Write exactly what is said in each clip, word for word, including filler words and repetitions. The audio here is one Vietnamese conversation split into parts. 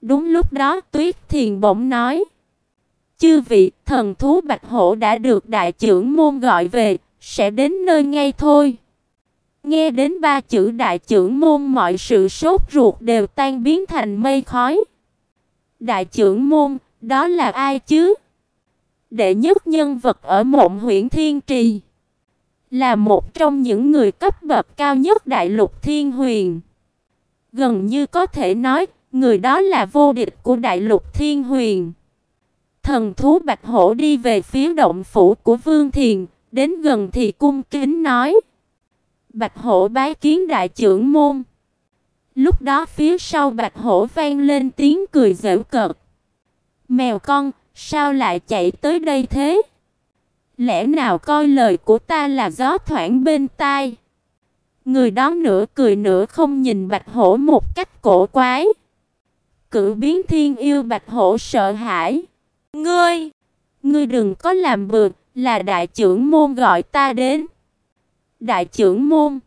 Đúng lúc đó Tuyết Thiền bỗng nói: "Chư vị, thần thú Bạch Hổ đã được đại trưởng môn gọi về, sẽ đến nơi ngay thôi." Nghe đến ba chữ đại trưởng môn, mọi sự sốt ruột đều tan biến thành mây khói. Đại trưởng môn, đó là ai chứ? Đệ nhất nhân vật ở Mộng Huyễn Thiên Trì, là một trong những người cấp bậc cao nhất đại lục Thiên Huyền. Gần như có thể nói, người đó là vô địch của đại lục Thiên Huyền. Thần thú Bạch Hổ đi về phía động phủ của Vương Thiền, đến gần thì cung kính nói: "Bạch Hổ bái kiến đại trưởng môn." Lúc đó phía sau Bạch Hổ vang lên tiếng cười giễu cợt: "Mèo con, sao lại chạy tới đây thế? Lẽ nào coi lời của ta là gió thoảng bên tai?" Người đó nửa cười nửa không nhìn Bạch Hổ một cách cổ quái. Cửu biến thiên yêu Bạch Hổ sợ hãi: "Ngươi, ngươi đừng có làm bừa, là đại trưởng môn gọi ta đến." "Đại trưởng môn?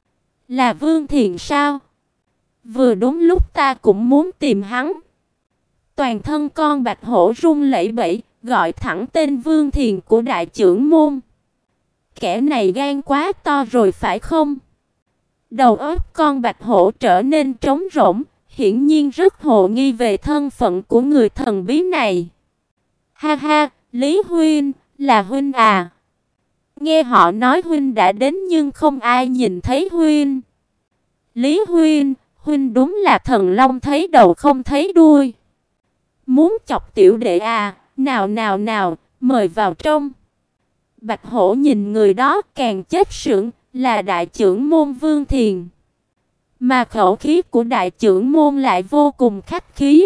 Là Vương Thiền sao? Vừa đúng lúc ta cũng muốn tìm hắn." Toàn thân con Bạch Hổ run lẩy bẩy, gọi thẳng tên Vương Thiền của đại trưởng môn. Kẻ này gan quá to rồi phải không? Đầu óc con Bạch Hổ trở nên trống rỗng, hiển nhiên rất hồ nghi về thân phận của người thần bí này. "Ha ha, Lý huynh, là huynh à? Nghe họ nói huynh đã đến nhưng không ai nhìn thấy huynh." "Lý huynh, huynh đúng là thần long thấy đầu không thấy đuôi. Muốn chọc tiểu đệ à? Nào nào nào, mời vào trong." Bạch Hổ nhìn người đó càng chết sững, là đại trưởng môn Vương Thiền. Mà khẩu khí của đại trưởng môn lại vô cùng khách khí.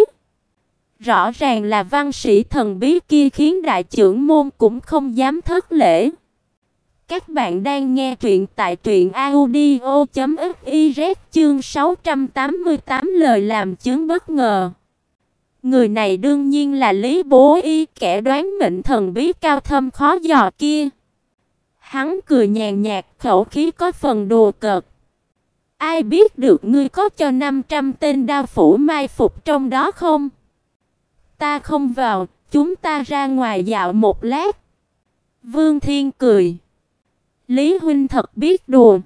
Rõ ràng là văn sĩ thần bí kia khiến đại trưởng môn cũng không dám thất lễ. Các bạn đang nghe truyện tại truyện audio chấm fiz chương sáu trăm tám mươi tám lời làm chứng bất ngờ. Người này đương nhiên là Lý Bố Y, kẻ đoán mệnh thần bí cao thâm khó dò kia. Hắn cười nhàn nhạt, khẩu khí có phần đùa cợt: "Ai biết được ngươi có cho năm trăm tên đao phủ mai phục trong đó không? Ta không vào, chúng ta ra ngoài dạo một lát." Vương Thiên cười: "Lý huynh thật biết đùa.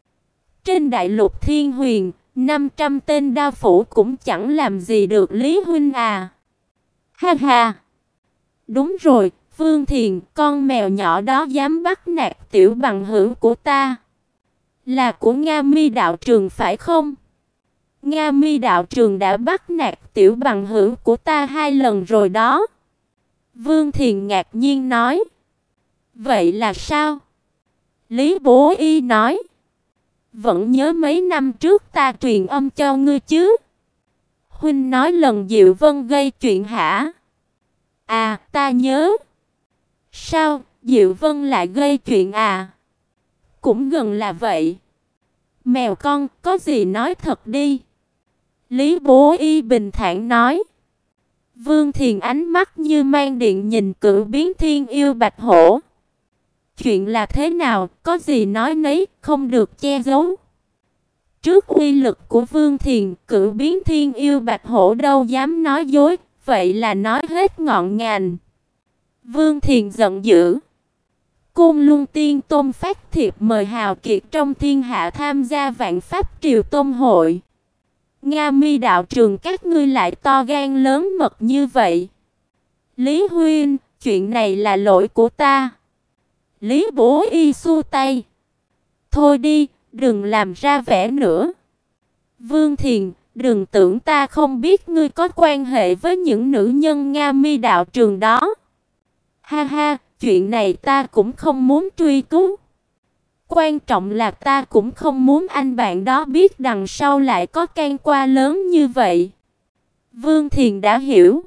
Trên đại lục Thiên Huyền, năm trăm tên đao phủ cũng chẳng làm gì được Lý huynh à." "Ha ha. Đúng rồi, Vương Thiền, con mèo nhỏ đó dám bắt nạt tiểu bằng hữu của ta. Là của Nga Mi đạo trường phải không? Nga Mi đạo trường đã bắt nạt tiểu bằng hữu của ta hai lần rồi đó." Vương Thiền ngạc nhiên nói: "Vậy là sao?" Lý Bố Y nói: "Vẫn nhớ mấy năm trước ta truyền âm cho ngươi chứ? Huynh nói lần Diệu Vân gây chuyện hả?" "À, ta nhớ." "Sao, Diệu Vân lại gây chuyện à?" "Cũng gần là vậy." "Mèo con, có gì nói thật đi." Lý Bố Y bình thản nói. Vương Thiền ánh mắt như mang điện nhìn cửu biến thiên yêu Bạch Hổ. "Chuyện là thế nào, có gì nói nấy, không được che giấu." Trước uy lực của Vương Thiền, cửu biến thiên yêu Bạch Hổ đâu dám nói dối, vậy là nói hết ngọn ngành. Vương Thiền giận dữ: "Côn Luân Tiên Tôn phát thiệp mời hào kiệt trong thiên hạ tham gia Vạn Pháp Triều Tôn hội. Nga Mi đạo trường các ngươi lại to gan lớn mật như vậy." "Lý huynh, chuyện này là lỗi của ta." Lý Bố Y xua tay: "Thôi đi, đừng làm ra vẻ nữa." "Vương Thiền, đừng tưởng ta không biết ngươi có quan hệ với những nữ nhân Nga Mi đạo trường đó." "Ha ha, chuyện này ta cũng không muốn truy cứu. Quan trọng là ta cũng không muốn anh bạn đó biết đằng sau lại có can qua lớn như vậy." Vương Thiền đã hiểu.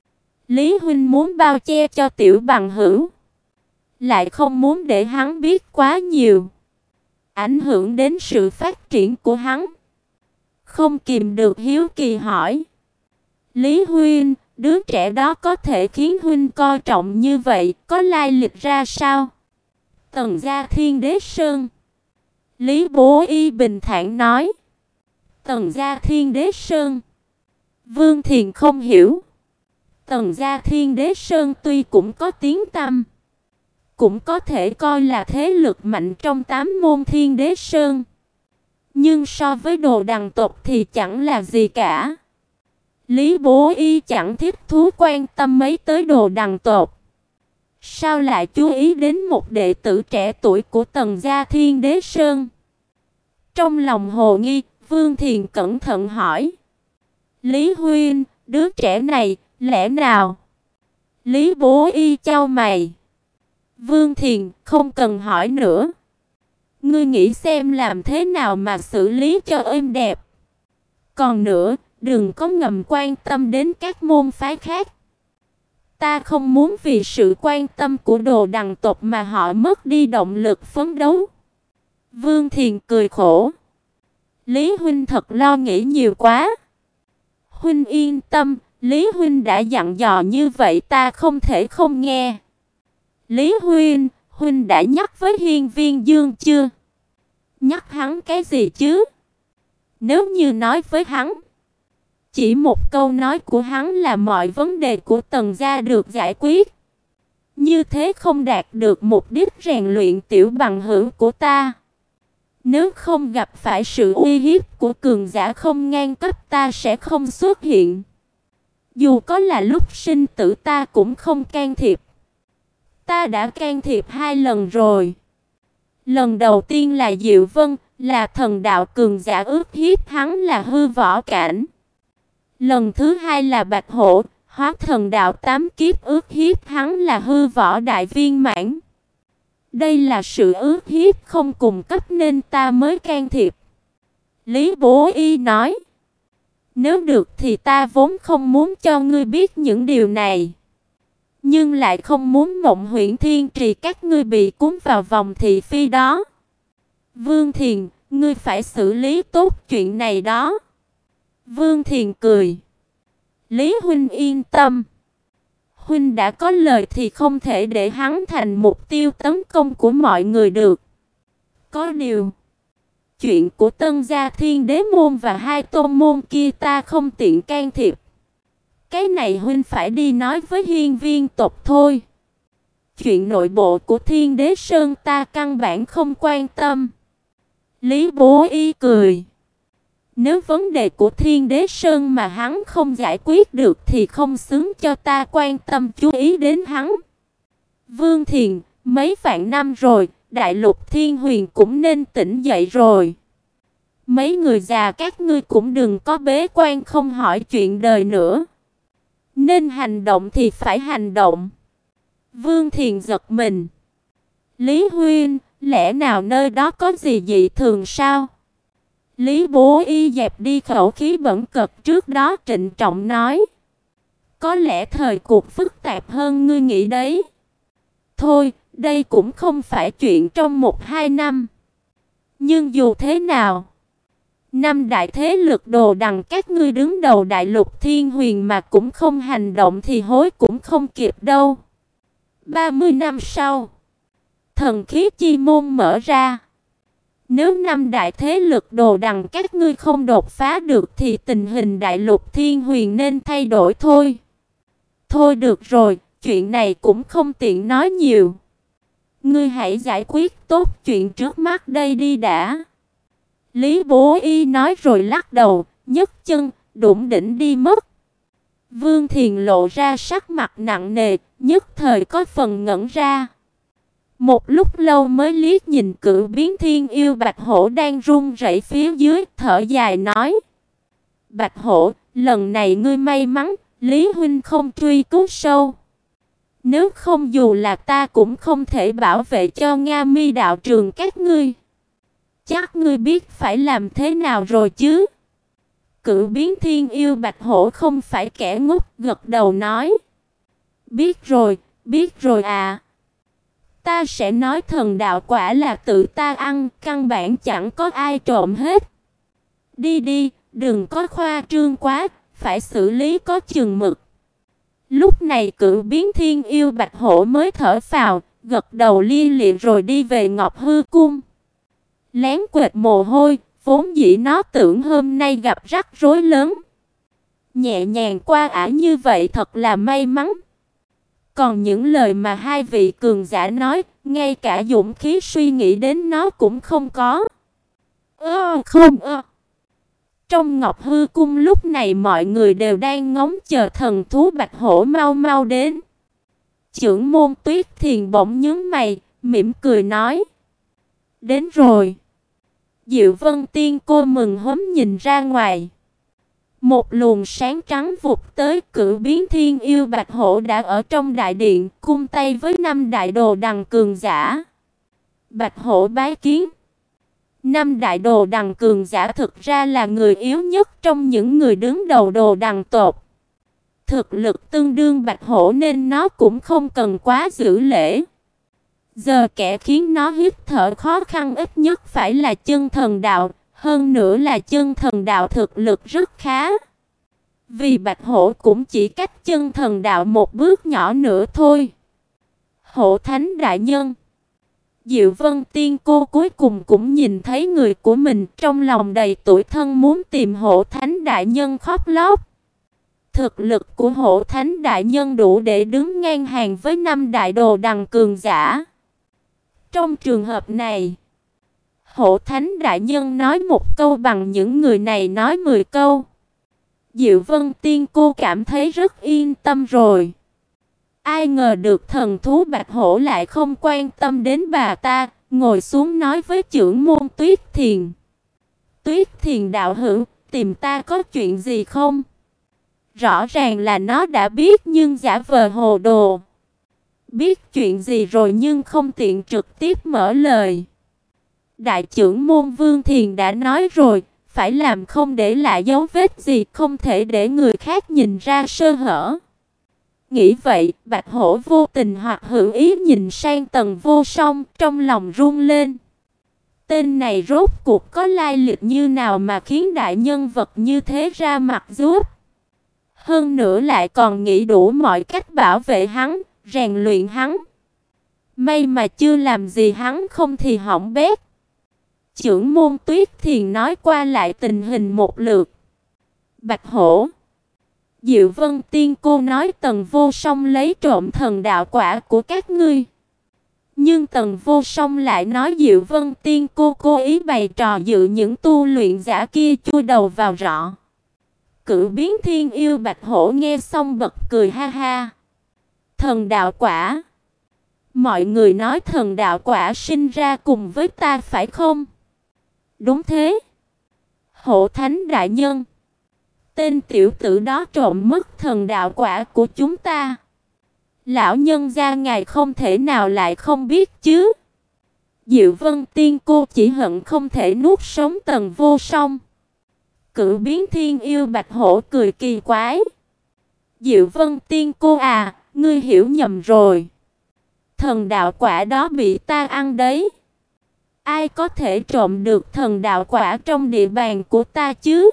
Lý huynh muốn bao che cho tiểu bằng hữu, lại không muốn để hắn biết quá nhiều, ảnh hưởng đến sự phát triển của hắn. Không kìm được hiếu kỳ hỏi: "Lý huynh, đứa trẻ đó có thể khiến huynh coi trọng như vậy, có lai lịch ra sao?" "Tần gia Thiên Đế Sơn." Lý Bố Y bình thản nói. "Tần gia Thiên Đế Sơn?" Vương Thiền không hiểu. Tần gia Thiên Đế Sơn tuy cũng có tiếng tăm, cũng có thể coi là thế lực mạnh trong tám môn Thiên Đế Sơn, nhưng so với Đồ Đằng tộc thì chẳng là gì cả. Lý Bố Y chẳng thích thú quan tâm mấy tới Đồ Đằng tộc, sao lại chú ý đến một đệ tử trẻ tuổi của Tần gia Thiên Đế Sơn? Trong lòng hồ nghi, Vương Thiền cẩn thận hỏi: Lý huynh, đứa trẻ này, lẽ nào? Lý Bố Y chau mày. Vương Thiền, không cần hỏi nữa. Ngươi nghĩ xem làm thế nào mà xử lý cho êm đẹp. Còn nữa, đừng có ngầm quan tâm đến các môn phái khác. Ta không muốn vì sự quan tâm của Đồ Đằng tộc mà họ mất đi động lực phấn đấu. Vương Thiền cười khổ. Lý huynh thật lo nghĩ nhiều quá. Huynh yên tâm, Lý huynh đã dặn dò như vậy ta không thể không nghe. Lý huynh, huynh đã nhắc với Hiên Viên Dương chưa? Nhắc hắn cái gì chứ? Nếu như nói với hắn, chỉ một câu nói của hắn là mọi vấn đề của Tần gia được giải quyết. Như thế không đạt được mục đích rèn luyện tiểu bằng hữu của ta. Nếu không gặp phải sự uy hiếp của cường giả không ngang cấp ta sẽ không xuất hiện. Dù có là lúc sinh tử ta cũng không can thiệp. Ta đã can thiệp hai lần rồi. Lần đầu tiên là Diệu Vân, là thần đạo cường giả ước hiếp hắn là hư võ cảnh. Lần thứ hai là Bạch Hổ, hóa thần đạo tám kiếp ước hiếp hắn là hư võ đại viên mãn. Đây là sự ước hiếp không cùng cấp nên ta mới can thiệp. Lý Bố Y nói. Nếu được thì ta vốn không muốn cho ngươi biết những điều này. Nhưng lại không muốn Mộng Huyễn Thiên Trì các ngươi bị cuốn vào vòng thị phi đó. Vương Thiền, ngươi phải xử lý tốt chuyện này đó. Vương Thiền cười. Lý huynh yên tâm. Huynh đã có lời thì không thể để hắn thành mục tiêu tấn công của mọi người được. Có điều, chuyện của Tân gia Thiên Đế môn và hai tôn môn kia ta không tiện can thiệp. Cái này huynh phải đi nói với Hiên Viên tộc thôi. Chuyện nội bộ của Thiên Đế Sơn ta căn bản không quan tâm. Lý Bố Y cười. Nếu vấn đề của Thiên Đế Sơn mà hắn không giải quyết được thì không xứng cho ta quan tâm chú ý đến hắn. Vương Thiền, mấy vạn năm rồi, đại lục Thiên Huyền cũng nên tỉnh dậy rồi. Mấy người già các ngươi cũng đừng có bế quan không hỏi chuyện đời nữa. Nên hành động thì phải hành động. Vương Thiền giật mình. Lý huynh, lẽ nào nơi đó có gì dị thường sao? Lý Bố Y dẹp đi khẩu khí bẩn cợt trước đó trịnh trọng nói. Có lẽ thời cuộc phức tạp hơn ngươi nghĩ đấy. Thôi, đây cũng không phải chuyện trong một hai năm. Nhưng dù thế nào, năm đại thế lực Đồ Đằng các ngươi đứng đầu đại lục Thiên Huyền mà cũng không hành động thì hối cũng không kịp đâu. ba mươi năm sau, thần khí chi môn mở ra. Nếu năm đại thế lực Đồ Đằng các ngươi không đột phá được thì tình hình đại lục Thiên Huyền nên thay đổi thôi. Thôi được rồi, chuyện này cũng không tiện nói nhiều. Ngươi hãy giải quyết tốt chuyện trước mắt đây đi đã. Lý Bố Y nói rồi lắc đầu, nhấc chân, đụng đỉnh đi mất. Vương Thiền lộ ra sắc mặt nặng nề, nhất thời có phần ngẩn ra. Một lúc lâu mới liếc nhìn Cự Biến Thiên Yêu Bạch Hổ đang run rẩy phía dưới, thở dài nói. Bạch Hổ, lần này ngươi may mắn, Lý huynh không truy cứu sâu. Nếu không dù là ta cũng không thể bảo vệ cho Nga Mi đạo trường các ngươi. Chắc ngươi biết phải làm thế nào rồi chứ? Cự Biến Thiên Yêu Bạch Hổ không phải kẻ ngốc, gật đầu nói. Biết rồi, biết rồi à. Ta sẽ nói thần đạo quả là tự ta ăn, căn bản chẳng có ai trộm hết. Đi đi, đừng có khoa trương quá, phải xử lý có chừng mực. Lúc này Cự Biến Thiên Yêu Bạch Hổ mới thở phào, gật đầu lia lịa rồi đi về Ngọc Hư Cung. Lén quệt mồ hôi, vốn dĩ nó tưởng hôm nay gặp rắc rối lớn. Nhẹ nhàng qua ải như vậy thật là may mắn. Còn những lời mà hai vị cường giả nói, ngay cả dũng khí suy nghĩ đến nó cũng không có. Ơ không ơ. Trong Ngọc Hư Cung lúc này mọi người đều đang ngóng chờ thần thú bạch hổ mau mau đến. Chưởng môn Tuyết Thiền bỗng nhướng mày, mỉm cười nói. Đến rồi. Diệu Vân Tiên cô mừng hớm nhìn ra ngoài. Một luồng sáng trắng vụt tới, Cửu Biến Thiên Yêu Bạch Hổ đã ở trong đại điện, cung tay với năm đại đồ đằng cường giả. Bạch Hổ bái kiến. Năm đại đồ đằng cường giả thực ra là người yếu nhất trong những người đứng đầu đồ đằng tộc. Thực lực tương đương Bạch Hổ nên nó cũng không cần quá giữ lễ. Giờ kẻ khiến nó hít thở khó khăn ít nhất phải là chân thần đạo, hơn nữa là chân thần đạo thực lực rất khá. Vì Bạch Hổ cũng chỉ cách chân thần đạo một bước nhỏ nữa thôi. Hổ Thánh đại nhân. Diệu Vân Tiên cô cuối cùng cũng nhìn thấy người của mình, trong lòng đầy tủi thân muốn tìm Hổ Thánh đại nhân khóc lóc. Thực lực của Hổ Thánh đại nhân đủ để đứng ngang hàng với năm đại đồ đằng cường giả. Trong trường hợp này, Hổ Thánh đại nhân nói một câu bằng những người này nói mười câu. Diệu Vân Tiên cô cảm thấy rất yên tâm rồi. Ai ngờ được thần thú Bạch Hổ lại không quan tâm đến bà ta, ngồi xuống nói với trưởng môn Tuyết Thiền. Tuyết Thiền đạo hữu, tìm ta có chuyện gì không? Rõ ràng là nó đã biết nhưng giả vờ hồ đồ. Biết chuyện gì rồi nhưng không tiện trực tiếp mở lời. Đại trưởng môn Vương Thiền đã nói rồi, phải làm không để lại dấu vết gì, không thể để người khác nhìn ra sơ hở. Nghĩ vậy, Bạch Hổ vô tình hoặc hữu ý nhìn sang Tần Vô Song, trong lòng run lên. Tên này rốt cuộc có lai lịch như nào mà khiến đại nhân vật như thế ra mặt giúp? Hơn nữa lại còn nghĩ đủ mọi cách bảo vệ hắn, rèn luyện hắn. May mà chưa làm gì hắn không thì hỏng bét. Trưởng môn Tuyết Thiền nói qua lại tình hình một lượt. Bạch Hổ. Diệu Vân Tiên cô nói Tần Vô Song lấy trộm thần đạo quả của các ngươi. Nhưng Tần Vô Song lại nói Diệu Vân Tiên cô cố ý bày trò dụ những tu luyện giả kia chui đầu vào rọ. Cửu Biến Thiên Yêu Bạch Hổ nghe xong bật cười ha ha. Thần đạo quả. Mọi người nói thần đạo quả sinh ra cùng với ta phải không? Đúng thế. Hổ Thánh đại nhân. Tên tiểu tử đó trộm mất thần đạo quả của chúng ta. Lão nhân gia ngài không thể nào lại không biết chứ. Diệu Vân Tiên cô chỉ hận không thể nuốt sống Tần Vô Song. Cửu Biến Thiên Yêu Bạch Hổ cười kỳ quái. Diệu Vân Tiên cô à, ngươi hiểu nhầm rồi. Thần đạo quả đó bị ta ăn đấy. Ai có thể trộm được thần đạo quả trong địa bàn của ta chứ?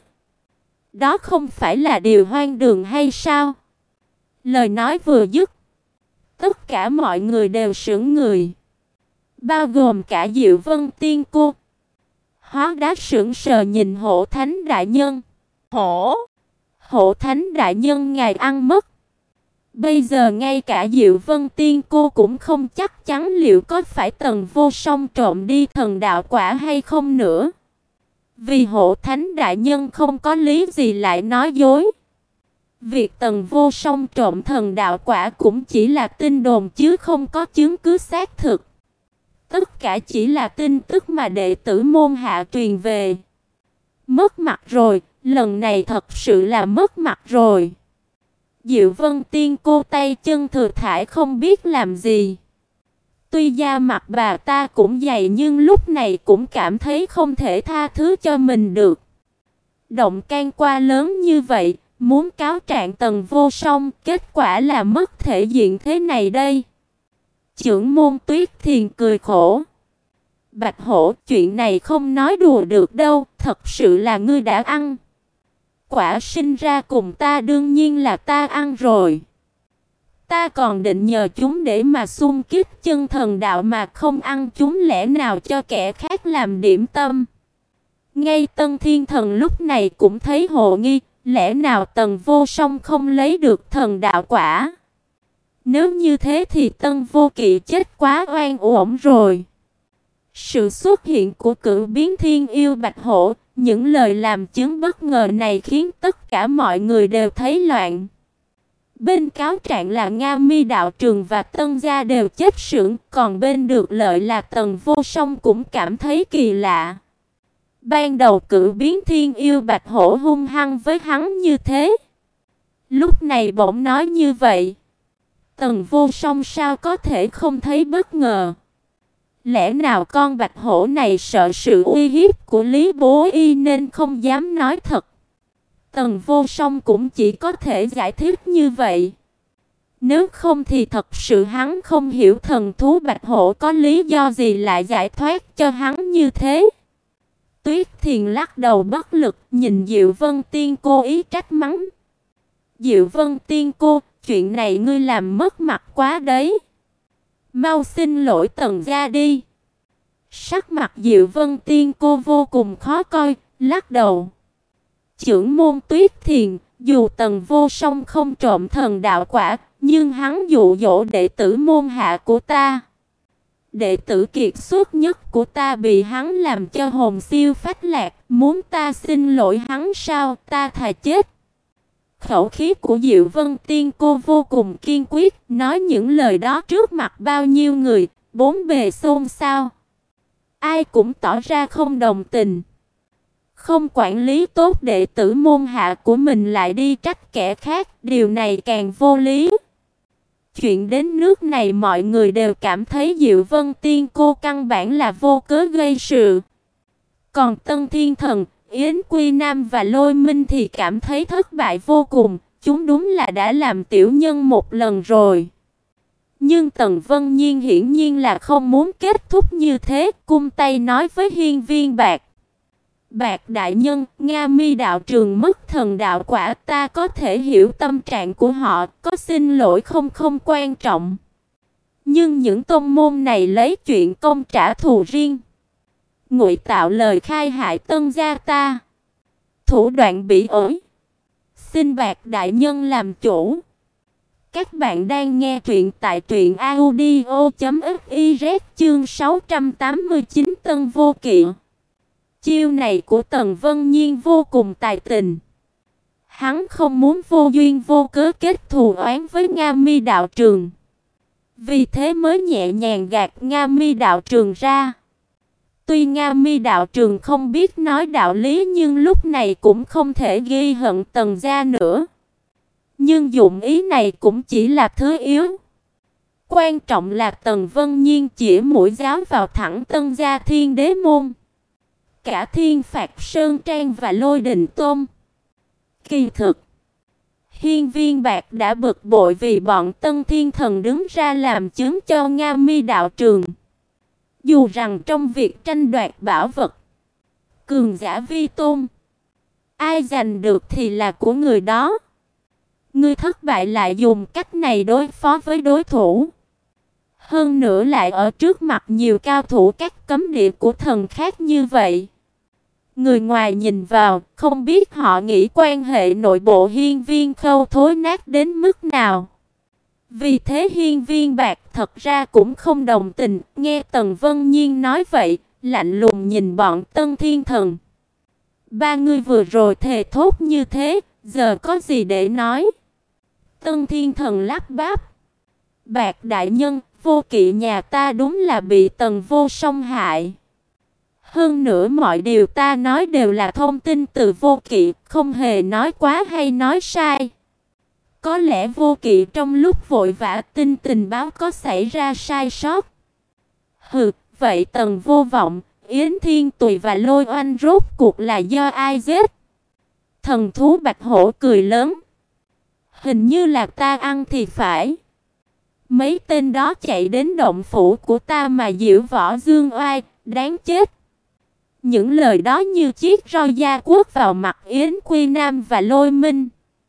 Đó không phải là điều hoang đường hay sao? Lời nói vừa dứt, tất cả mọi người đều sững người, bao gồm cả Diệu Vân Tiên cô. Hóa đá sững sờ nhìn Hổ Thánh đại nhân. Hổ! Hổ Thánh đại nhân ngài ăn mất. Bây giờ ngay cả Diệu Vân Tiên cô cũng không chắc chắn liệu có phải Tần Vô Song trộm đi thần đạo quả hay không nữa. Vì Hổ Thánh đại nhân không có lý gì lại nói dối. Việc Tần Vô Song trộm thần đạo quả cũng chỉ là tin đồn chứ không có chứng cứ xác thực. Tất cả chỉ là tin tức mà đệ tử môn hạ truyền về. Mất mặt rồi, lần này thật sự là mất mặt rồi. Diệu Vân Tiên cô tay chân thừa thải không biết làm gì. Tuy da mặt bà ta cũng dày nhưng lúc này cũng cảm thấy không thể tha thứ cho mình được. Động can qua lớn như vậy, muốn cáo trạng Tần Vô Song, kết quả là mất thể diện thế này đây. Trưởng môn Tuyết Thiền cười khổ. Bạch Hổ, chuyện này không nói đùa được đâu, thật sự là ngươi đã ăn. Quả sinh ra cùng ta đương nhiên là ta ăn rồi. Ta còn định nhờ chúng để mà xung kích chân thần đạo mà không ăn chúng lẽ nào cho kẻ khác làm điểm tâm. Ngay Tân Thiên Thần lúc này cũng thấy hồ nghi, lẽ nào Tần Vô Song không lấy được thần đạo quả? Nếu như thế thì Tân Vô Kỵ chết quá oan uổng rồi. Sự xuất hiện của Cửu Biến Thiên Yêu Bạch Hổ, những lời làm chứng bất ngờ này khiến tất cả mọi người đều thấy loạn. Bên cáo trạng là Nga Mi đạo trường và Tân gia đều chết sững, còn bên được lợi là Tần Vô Song cũng cảm thấy kỳ lạ. Ban đầu Cửu Biến Thiên Yêu Bạch Hổ hung hăng với hắn như thế, lúc này bỗng nói như vậy. Tần Vô Song sao có thể không thấy bất ngờ? Lẽ nào con bạch hổ này sợ sự uy hiếp của Lý Bố Y nên không dám nói thật? Tần Vô Song cũng chỉ có thể giải thích như vậy. Nếu không thì thật sự hắn không hiểu thần thú bạch hổ có lý do gì lại giải thoát cho hắn như thế. Tuyết Thiền lắc đầu bất lực, nhìn Diệu Vân Tiên cô ý trách mắng. Diệu Vân Tiên cô, chuyện này ngươi làm mất mặt quá đấy. Mau xin lỗi Tần gia đi. Sắc mặt Diệu Vân Tiên cô vô cùng khó coi, lắc đầu. Chưởng môn Tuyết Thiền, dù Tần Vô Song không trộm thần đạo quả, nhưng hắn dụ dỗ đệ tử môn hạ của ta. Đệ tử kiệt xuất nhất của ta bị hắn làm cho hồn siêu phách lạc, muốn ta xin lỗi hắn sao? Ta thà chết. Khẩu khí của Diệu Vân Tiên cô vô cùng kiên quyết, nói những lời đó trước mặt bao nhiêu người, bốn bề xôn xao. Ai cũng tỏ ra không đồng tình. Không quản lý tốt đệ tử môn hạ của mình lại đi trách kẻ khác, điều này càng vô lý. Chuyện đến nước này mọi người đều cảm thấy Diệu Vân Tiên cô căn bản là vô cớ gây sự. Còn Tân Thiên Thần, Yến Quy Nam và Lôi Minh thì cảm thấy thất bại vô cùng, chúng đúng là đã làm tiểu nhân một lần rồi. Nhưng Tần Vân Nhiên hiển nhiên là không muốn kết thúc như thế, cung tay nói với Hiên Viên Bạc. Bạc đại nhân, Nga Mi đạo trường mất thần đạo quả, ta có thể hiểu tâm trạng của họ, có xin lỗi không không quan trọng. Nhưng những tôn môn này lấy chuyện công trả thù riêng, ngụy tạo lời khai hại Tân gia ta, thủ đoạn bỉ ổi. Xin Bạc đại nhân làm chủ. Các bạn đang nghe truyện tại truyện audio chấm fiz chương sáu trăm tám mươi chín Tân Vô Kỵ. Chiêu này của Tần Vân Nhiên vô cùng tài tình. Hắn không muốn vô duyên vô cớ kết thù oán với Nga Mi đạo trường. Vì thế mới nhẹ nhàng gạt Nga Mi đạo trường ra. Tuy Nga Mi đạo trường không biết nói đạo lý nhưng lúc này cũng không thể ghi hận Tần gia nữa. Nhưng dụng ý này cũng chỉ là thứ yếu. Quan trọng là Tần Vân Nhiên chỉ mũi giáo vào thẳng Tân gia Thiên Đế môn. Cả Thiên Phạt Sơn Trang và Lôi Đình Tôn. Kỳ thực, Hiên Viên Bạc đã bực bội vì bọn Tân Thiên Thần đứng ra làm chứng cho Nga Mi đạo trường. Dù rằng trong việc tranh đoạt bảo vật, cường giả vi tôn, ai giành được thì là của người đó. Ngươi thất bại lại dùng cách này đối phó với đối thủ. Hơn nữa lại ở trước mặt nhiều cao thủ các cấm địa của thần khác như vậy. Người ngoài nhìn vào, không biết họ nghĩ quan hệ nội bộ Hiên Viên Khâu thối nát đến mức nào. Vì thế Hiên Viên Bạc thật ra cũng không đồng tình, nghe Tần Vân Nhiên nói vậy, lạnh lùng nhìn bọn Tân Thiên Thần. Ba người vừa rồi thề thốt như thế, giờ có gì để nói? Tân Thiên Thần lắp bắp. Bạc đại nhân, Vô Kỵ nhà ta đúng là bị Tần Vô Song hại. Hơn nữa mọi điều ta nói đều là thông tin từ Vô Kỵ, không hề nói quá hay nói sai. Có lẽ Vô Kỵ trong lúc vội vã tin tình báo có xảy ra sai sót. Hừ, vậy Tần Vô Vọng, Yến Thiên Tùy và Lôi Oanh rốt cuộc là do ai giết? Thần thú Bạch Hổ cười lớn. Hình như là ta ăn thì phải. Mấy tên đó chạy đến động phủ của ta mà diễu võ dương oai, đáng chết. Những lời đó như chiếc roi da quất vào mặt Yến Quy Nam và Lôi Minh.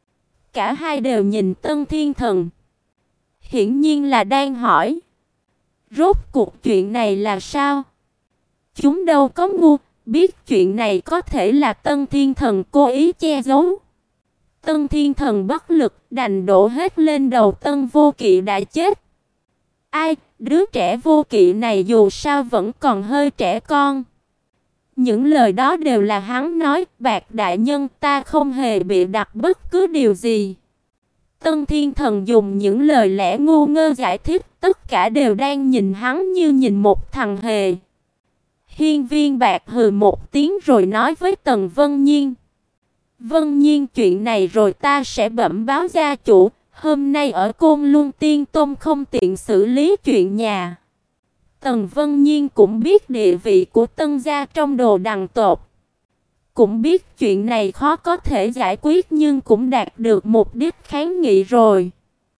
Cả hai đều nhìn Tân Thiên Thần. Hiển nhiên là đang hỏi. Rốt cuộc chuyện này là sao? Chúng đâu có ngu, biết chuyện này có thể là Tân Thiên Thần cố ý che giấu. Tân Thiên Thần bất lực, đành đổ hết lên đầu Tân Vô Kỵ đã chết. Ai, đứa trẻ vô kỵ này dù sao vẫn còn hơi trẻ con. Những lời đó đều là hắn nói, Bạc đại nhân, ta không hề bị đặt bất cứ điều gì. Tân Thiên Thần dùng những lời lẽ ngu ngơ giải thích, tất cả đều đang nhìn hắn như nhìn một thằng hề. Hiên Viên Bạc hừ một tiếng rồi nói với Tần Vân Nhiên: Vân Nhiên, chuyện này rồi ta sẽ bẩm báo gia chủ, hôm nay ở Côn Luân Tiên Tôn không tiện xử lý chuyện nhà. Tần Vân Nhiên cũng biết địa vị của Tân gia trong Đồ Đằng tộc, cũng biết chuyện này khó có thể giải quyết, nhưng cũng đạt được mục đích kháng nghị rồi.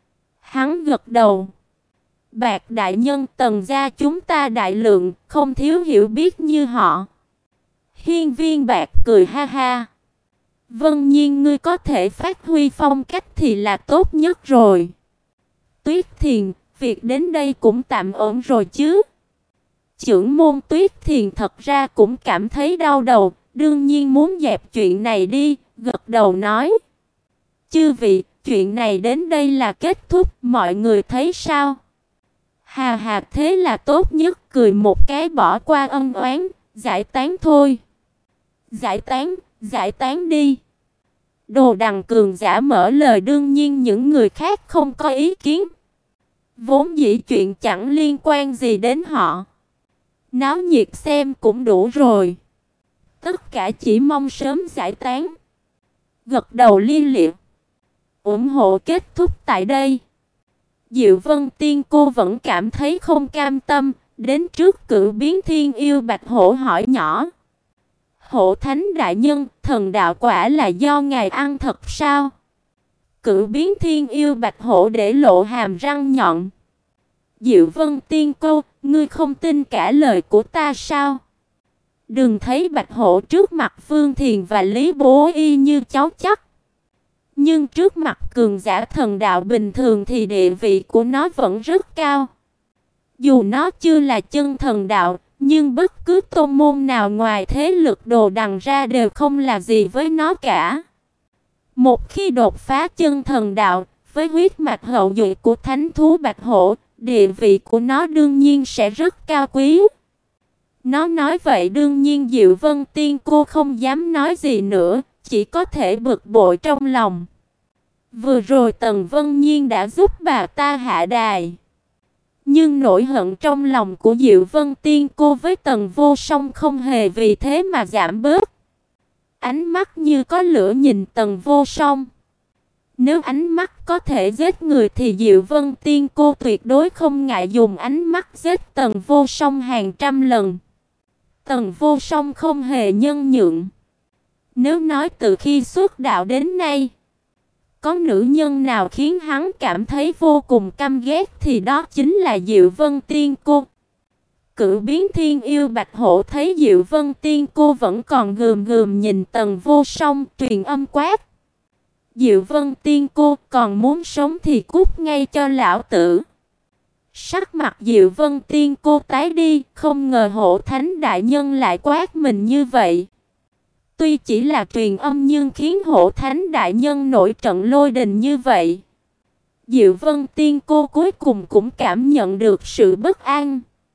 Hắn gật đầu: Bạc đại nhân, Tần gia chúng ta đại lượng, không thiếu hiểu biết như họ. Hiên Viên Bạc cười ha ha: Vân Nhiên, ngươi có thể phát huy phong cách thì là tốt nhất rồi. Tuyết Thiền, việc đến đây cũng tạm ổn rồi chứ? Chưởng môn Tuyết Thiền thật ra cũng cảm thấy đau đầu, đương nhiên muốn dẹp chuyện này đi, gật đầu nói: Chư vị, chuyện này đến đây là kết thúc, mọi người thấy sao? Hà hà, thế là tốt nhất, cười một cái bỏ qua ân oán, giải tán thôi. Giải tán, giải tán đi. Đồ Đằng cường giả mở lời, đương nhiên những người khác không có ý kiến. Vốn dĩ chuyện chẳng liên quan gì đến họ, náo nhiệt xem cũng đủ rồi. Tất cả chỉ mong sớm giải tán. Gật đầu li liệt, ủng hộ kết thúc tại đây. Diệu Vân Tiên cô vẫn cảm thấy không cam tâm, đến trước Cửu Biến Thiên Yêu Bạch Hổ hỏi nhỏ: Hổ Thánh đại nhân, thần đạo quả là do ngài ăn thật sao? Cửu Biến Thiên Yêu Bạch Hổ để lộ hàm răng nhọn: Diệu Vân Tiên cô, ngươi không tin cả lời của ta sao? Đừng thấy Bạch Hổ trước mặt Phương Thiền và Lý Bố y như cháu chắc, nhưng trước mặt cường giả thần đạo bình thường thì địa vị của nó vẫn rất cao. Dù nó chưa là chân thần đạo, nhưng bất cứ tôn môn nào ngoài thế lực Đồ Đằng ra đều không là gì với nó cả. Một khi đột phá chân thần đạo, với huyết mạch hậu duệ của thánh thú Bạch Hổ, địa vị của nó đương nhiên sẽ rất cao quý. Nó nói vậy đương nhiên Diệu Vân Tiên cô không dám nói gì nữa, chỉ có thể bực bội trong lòng. Vừa rồi Tần Vân Nhiên đã giúp bà ta hạ đài, nhưng nỗi hận trong lòng của Diệu Vân Tiên cô với Tần Vô Song không hề vì thế mà giảm bớt. Ánh mắt như có lửa nhìn Tần Vô Song. Nếu ánh mắt có thể giết người thì Diệu Vân Tiên cô tuyệt đối không ngại dùng ánh mắt giết Tần Vô Song hàng trăm lần. Tần Vô Song không hề nhân nhượng. Nếu nói từ khi xuất đạo đến nay, có nữ nhân nào khiến hắn cảm thấy vô cùng căm ghét thì đó chính là Diệu Vân Tiên cô. Cửu Biến Thiên Yêu Bạch Hổ thấy Diệu Vân Tiên cô vẫn còn gườm gườm nhìn Tần Vô Song, truyền âm quát: Diệu Vân Tiên cô, còn muốn sống thì cút ngay cho lão tử. Sắc mặt Diệu Vân Tiên cô tái đi, không ngờ Hổ Thánh đại nhân lại quát mình như vậy. Tuy chỉ là truyền âm nhưng khiến Hổ Thánh đại nhân nổi trận lôi đình như vậy. Diệu Vân Tiên cô cuối cùng cũng cảm nhận được sự bất an.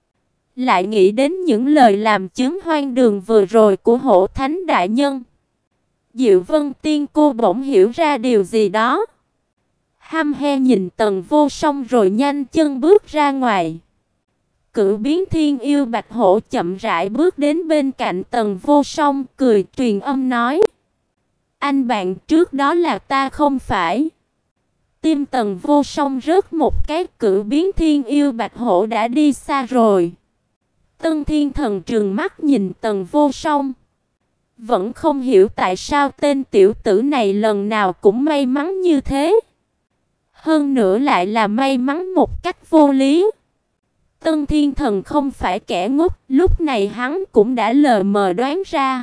Lại nghĩ đến những lời làm chứng hoang đường vừa rồi của Hổ Thánh đại nhân. Diệu Vân Tiên cô bỗng hiểu ra điều gì đó. Hăm he nhìn Tần Vô Song rồi nhanh chân bước ra ngoài. Cửu Biến Thiên Yêu Bạch Hổ chậm rãi bước đến bên cạnh Tần Vô Song, cười truyền âm nói: Anh bạn, trước đó là ta không phải. Tim Tần Vô Song rớt một cái, Cửu Biến Thiên Yêu Bạch Hổ đã đi xa rồi. Tân Thiên Thần trừng mắt nhìn Tần Vô Song, vẫn không hiểu tại sao tên tiểu tử này lần nào cũng may mắn như thế. Hơn nữa lại là may mắn một cách vô lý. Tân Thiên Thần không phải kẻ ngốc, lúc này hắn cũng đã lờ mờ đoán ra.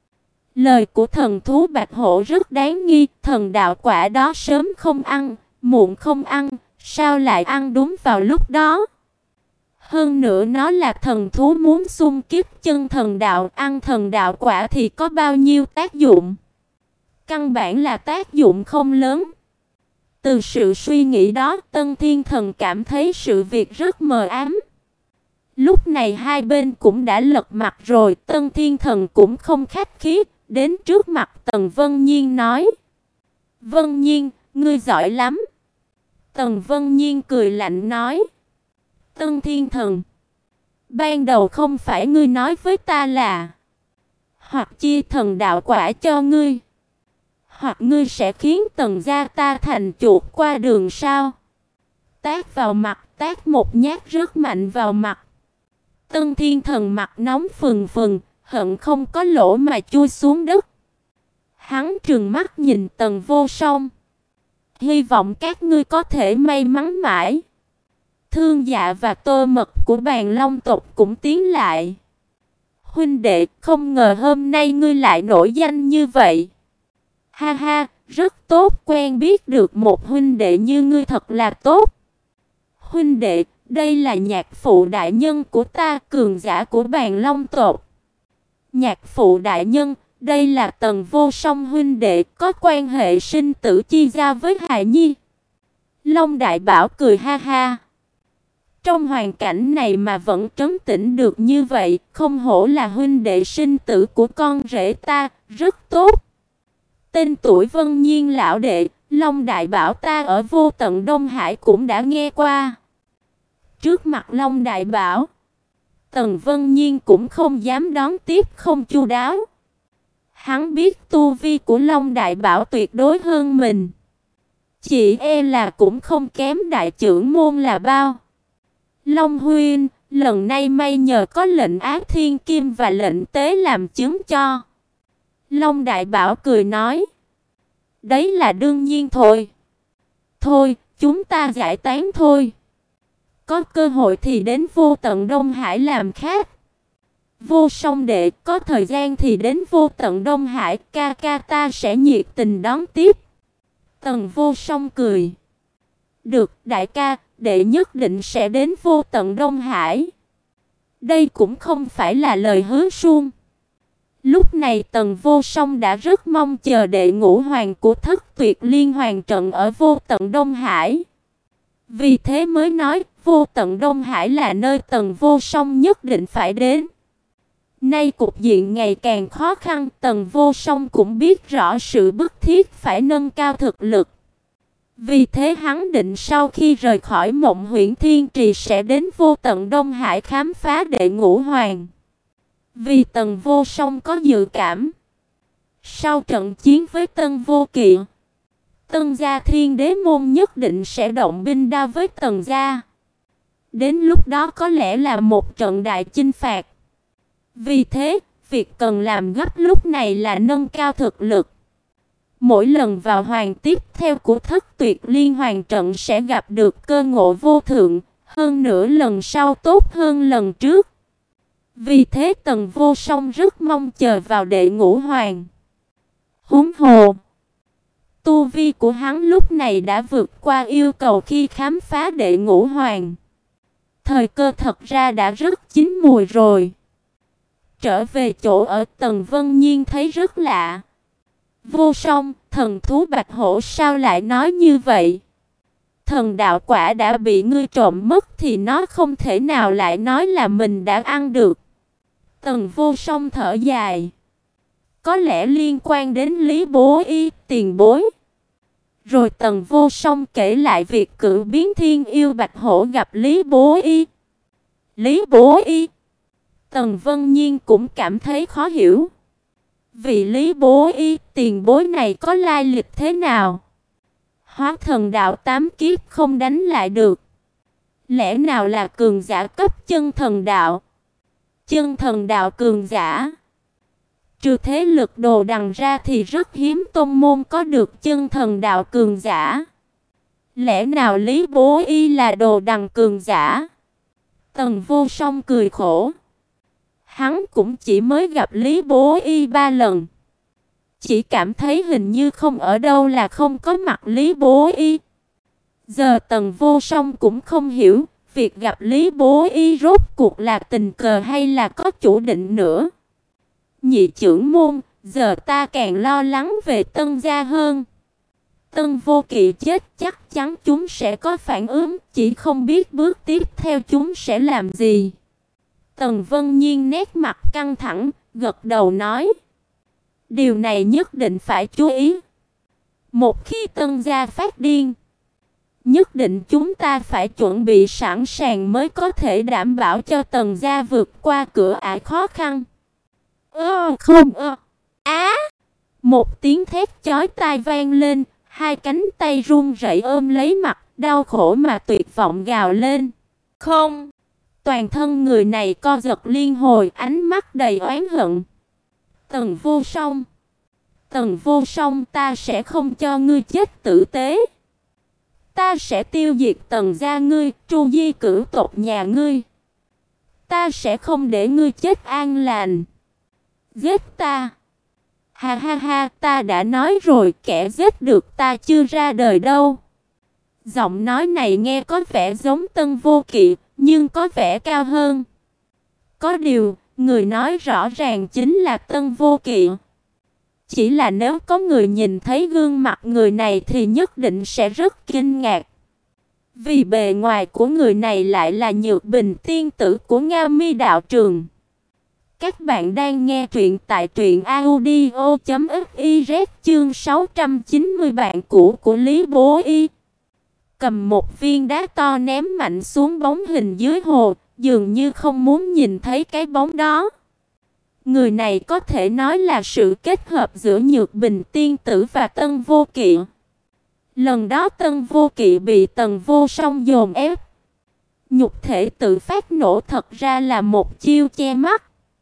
Lời của thần thú Bạch Hổ rất đáng nghi, thần đạo quả đó sớm không ăn, muộn không ăn, sao lại ăn đúng vào lúc đó? Hơn nữa nó là thần thú muốn xung kích chân thần đạo, ăn thần đạo quả thì có bao nhiêu tác dụng? căn bản là tác dụng không lớn. Từ sự suy nghĩ đó, Tân Thiên Thần cảm thấy sự việc rất mờ ám. Lúc này hai bên cũng đã lật mặt rồi, Tân Thiên Thần cũng không khách khí, đến trước mặt Tần Vân Nhiên nói: "Vân Nhiên, ngươi giỏi lắm." Tần Vân Nhiên cười lạnh nói: "Tân Thiên Thần, ban đầu không phải ngươi nói với ta là hoặc chia thần đạo quả cho ngươi, hoặc ngươi sẽ khiến Tần gia ta thành chuột qua đường sao?" Tát vào mặt, tát một nhát rất mạnh vào mặt. Tân Thiên Thần mặt nóng phừng phừng, hận không có lỗ mà chui xuống đất. Hắn trừng mắt nhìn Tần Vô Song: "Hy vọng các ngươi có thể may mắn mãi." Thương Dạ và Tô Mật của Bàn Long tộc cũng tiến lại: "Huynh đệ, không ngờ hôm nay ngươi lại nổi danh như vậy." "Ha ha, rất tốt, quen biết được một huynh đệ như ngươi thật là tốt." "Huynh đệ, đây là nhạc phụ đại nhân của ta, cường giả của Bàn Long tộc." "Nhạc phụ đại nhân, đây là Tần Vô Song huynh đệ, có quan hệ sinh tử chi giao với Hài Nhi." Long Đại Bảo cười ha ha. Trong hoàn cảnh này mà vẫn trấn tĩnh được như vậy, không hổ là huynh đệ sinh tử của con rể ta, rất tốt. Tên tuổi Vân Nhiên lão đệ, Long Đại Bảo ta ở vô tận Đông Hải cũng đã nghe qua. Trước mặt Long Đại Bảo, Tần Vân Nhiên cũng không dám đón tiếp không chu đáo. Hắn biết tu vi của Long Đại Bảo tuyệt đối hơn mình, chỉ e là cũng không kém đại trưởng môn là bao. "Long huynh, lần này may nhờ có lệnh Ác Thiên Kim và lệnh Tế làm chứng cho." Long Đại Bảo cười nói: "Đấy là đương nhiên thôi. Thôi, chúng ta giải tán thôi. Có cơ hội thì đến vô tận Đông Hải làm khách. Vô Song đệ, có thời gian thì đến vô tận Đông Hải, ca ca ta sẽ nhiệt tình đón tiếp." Tần Vô Song cười: "Được, đại ca, đệ nhất định sẽ đến vô tận Đông Hải." Đây cũng không phải là lời hứa suông. Lúc này Tần Vô Song đã rất mong chờ đệ ngũ hoàng của Thất Tuyệt Liên Hoàng trận ở vô tận Đông Hải. Vì thế mới nói vô tận Đông Hải là nơi Tần Vô Song nhất định phải đến. Nay cục diện ngày càng khó khăn, Tần Vô Song cũng biết rõ sự bức thiết phải nâng cao thực lực. Vì thế hắn định sau khi rời khỏi Mộng Huyễn Thiên Trì sẽ đến vô tận Đông Hải khám phá đệ ngũ hoàng. Vì Tần Vô Song có dự cảm, sau trận chiến với Tân Vô Kỵ, Tân gia Thiên Đế môn nhất định sẽ động binh đao với Tần gia. Đến lúc đó có lẽ là một trận đại chinh phạt. Vì thế, việc cần làm gấp lúc này là nâng cao thực lực. Mỗi lần vào hoàng tiếp theo của Thất Tuyệt Liên Hoàng trận sẽ gặp được cơ ngộ vô thượng, hơn nữa lần sau tốt hơn lần trước. Vì thế Tần Vô Song rất mong chờ vào đệ ngũ hoàng. Huống hồ, tu vi của hắn lúc này đã vượt qua yêu cầu khi khám phá đệ ngũ hoàng. Thời cơ thật ra đã rất chín mùi rồi. Trở về chỗ ở, Tần Vân Nhiên thấy rất lạ. "Vô Song, thần thú bạch hổ sao lại nói như vậy? Thần đạo quả đã bị ngươi trộm mất thì nó không thể nào lại nói là mình đã ăn được." Tần Vô Song thở dài: "Có lẽ liên quan đến Lý Bố Y, tiền bối." Rồi Tần Vô Song kể lại việc cử biến thiên yêu bạch hổ gặp Lý Bố Y. Lý Bố Y? Tần Vân Nhiên cũng cảm thấy khó hiểu. Vị Lý Bố Y tiền bối này có lai lịch thế nào? Hóa thần đạo tám kiếp không đánh lại được. Lẽ nào là cường giả cấp chân thần đạo? Chân thần đạo cường giả, trừ thế lực Đồ Đằng ra thì rất hiếm tôn môn có được chân thần đạo cường giả. Lẽ nào Lý Bố Y là Đồ Đằng cường giả? Tần Vô Song cười khổ. Hắn cũng chỉ mới gặp Lý Bố Y ba lần, chỉ cảm thấy hình như không ở đâu là không có mặt Lý Bố Y. Giờ Tần Vô Song cũng không hiểu, việc gặp Lý Bố Y rốt cuộc là tình cờ hay là có chủ định nữa. Nhị trưởng môn, Giờ ta càng lo lắng về Tân gia hơn. Tân Vô Kỵ chết chắc chắn chúng sẽ có phản ứng, chỉ không biết bước tiếp theo chúng sẽ làm gì. Tần Vân Nhiên nét mặt căng thẳng, gật đầu nói. Điều này nhất định phải chú ý. Một khi Tân gia phát điên, nhất định chúng ta phải chuẩn bị sẵn sàng mới có thể đảm bảo cho Tần gia vượt qua cửa ải khó khăn. Ơ không ơ. Á! Một tiếng thét chói tai vang lên, hai cánh tay run rẩy ôm lấy mặt, đau khổ mà tuyệt vọng gào lên. Không! Toàn thân người này co giật liên hồi, ánh mắt đầy oán hận. Tần Vô Song! Tần Vô Song, ta sẽ không cho ngươi chết tử tế. Ta sẽ tiêu diệt Tần gia ngươi, tru di cửu tộc nhà ngươi. Ta sẽ không để ngươi chết an lành. Giết ta! Ha ha ha, ta đã nói rồi, kẻ giết được ta chưa ra đời đâu. Giọng nói này nghe có vẻ giống Tân Vô Kỵ, nhưng có vẻ cao hơn. Có điều, người nói rõ ràng chính là Tân Vô Kỵ. Chỉ là nếu có người nhìn thấy gương mặt người này thì nhất định sẽ rất kinh ngạc. Vì bề ngoài của người này lại là Nhược Bình tiên tử của Nga Mi đạo trường. Các bạn đang nghe truyện tại truyện audio chấm fiz chương sáu trăm chín mươi bạn cũ của Lý Bố Y. Cầm một viên đá to ném mạnh xuống bóng hình dưới hồ, dường như không muốn nhìn thấy cái bóng đó. Người này có thể nói là sự kết hợp giữa Nhược Bình tiên tử và Tân Vô Kỵ. Lần đó Tân Vô Kỵ bị Tần Vô Song dồn ép. Nhục thể tự phát nổ thật ra là một chiêu che mắt.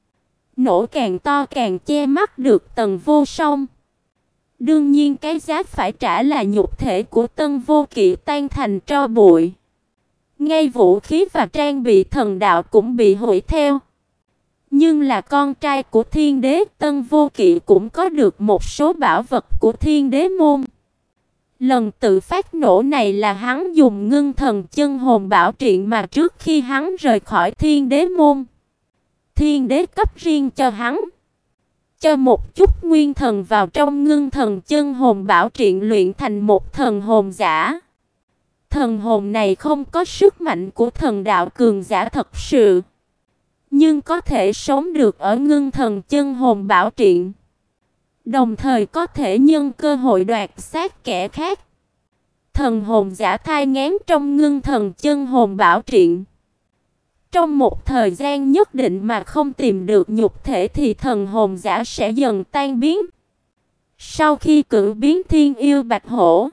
Nổ càng to càng che mắt được Tần Vô Song. Đương nhiên cái giá phải trả là nhục thể của Tân Vô Kỵ tan thành tro bụi. Ngay vũ khí và trang bị thần đạo cũng bị hủy theo. Nhưng là con trai của Thiên Đế, Tân Vô Kỵ cũng có được một số bảo vật của Thiên Đế môn. Lần tự phát nổ này là hắn dùng ngưng thần chân hồn bảo triện mà trước khi hắn rời khỏi Thiên Đế môn. Thiên Đế cấp riêng cho hắn. Cho một chút nguyên thần vào trong ngưng thần chân hồn bảo triện luyện thành một thần hồn giả. Thần hồn này không có sức mạnh của thần đạo cường giả thật sự, nhưng có thể sống được ở ngưng thần chân hồn bảo triện, đồng thời có thể nhân cơ hội đoạt xác kẻ khác. Thần hồn giả thai nghén trong ngưng thần chân hồn bảo triện. Trong một thời gian nhất định mà không tìm được nhục thể thì thần hồn giả sẽ dần tan biến. Sau khi cử biến Thiên Yêu Bạch Hổ,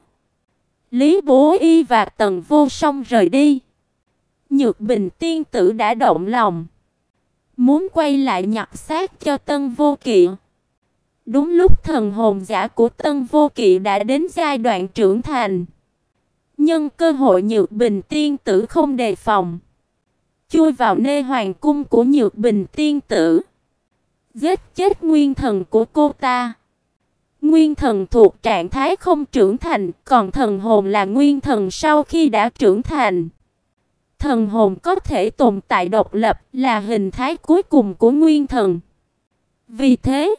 Lý Bố Y và Tần Vô Song rời đi, Nhược Bình tiên tử đã động lòng, muốn quay lại nhặt xác cho Tân Vô Kỵ. Đúng lúc thần hồn giả của Tân Vô Kỵ đã đến giai đoạn trưởng thành, nhân cơ hội Nhược Bình tiên tử không đề phòng, chui vào nê hoàng cung của Nhược Bình tiên tử, giết chết nguyên thần của cô ta. Nguyên thần thuộc trạng thái không trưởng thành, còn thần hồn là nguyên thần sau khi đã trưởng thành. Thần hồn có thể tồn tại độc lập, là hình thái cuối cùng của nguyên thần. Vì thế,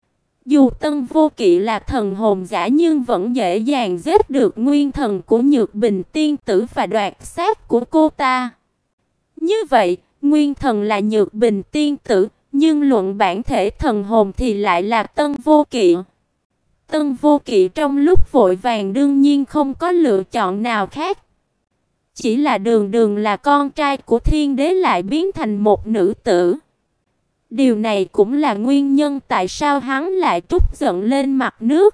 dù Tân Vô Kỵ là thần hồn giả nhưng vẫn dễ dàng giết được nguyên thần của Nhược Bình tiên tử và đoạt xác của cô ta. Như vậy, nguyên thần là Nhược Bình tiên tử, nhưng luận bản thể thần hồn thì lại là Tân Vô Kỵ. Tân Vô Kỵ trong lúc vội vàng đương nhiên không có lựa chọn nào khác. Chỉ là đường đường là con trai của Thiên Đế lại biến thành một nữ tử. Điều này cũng là nguyên nhân tại sao hắn lại trút giận lên mặt nước.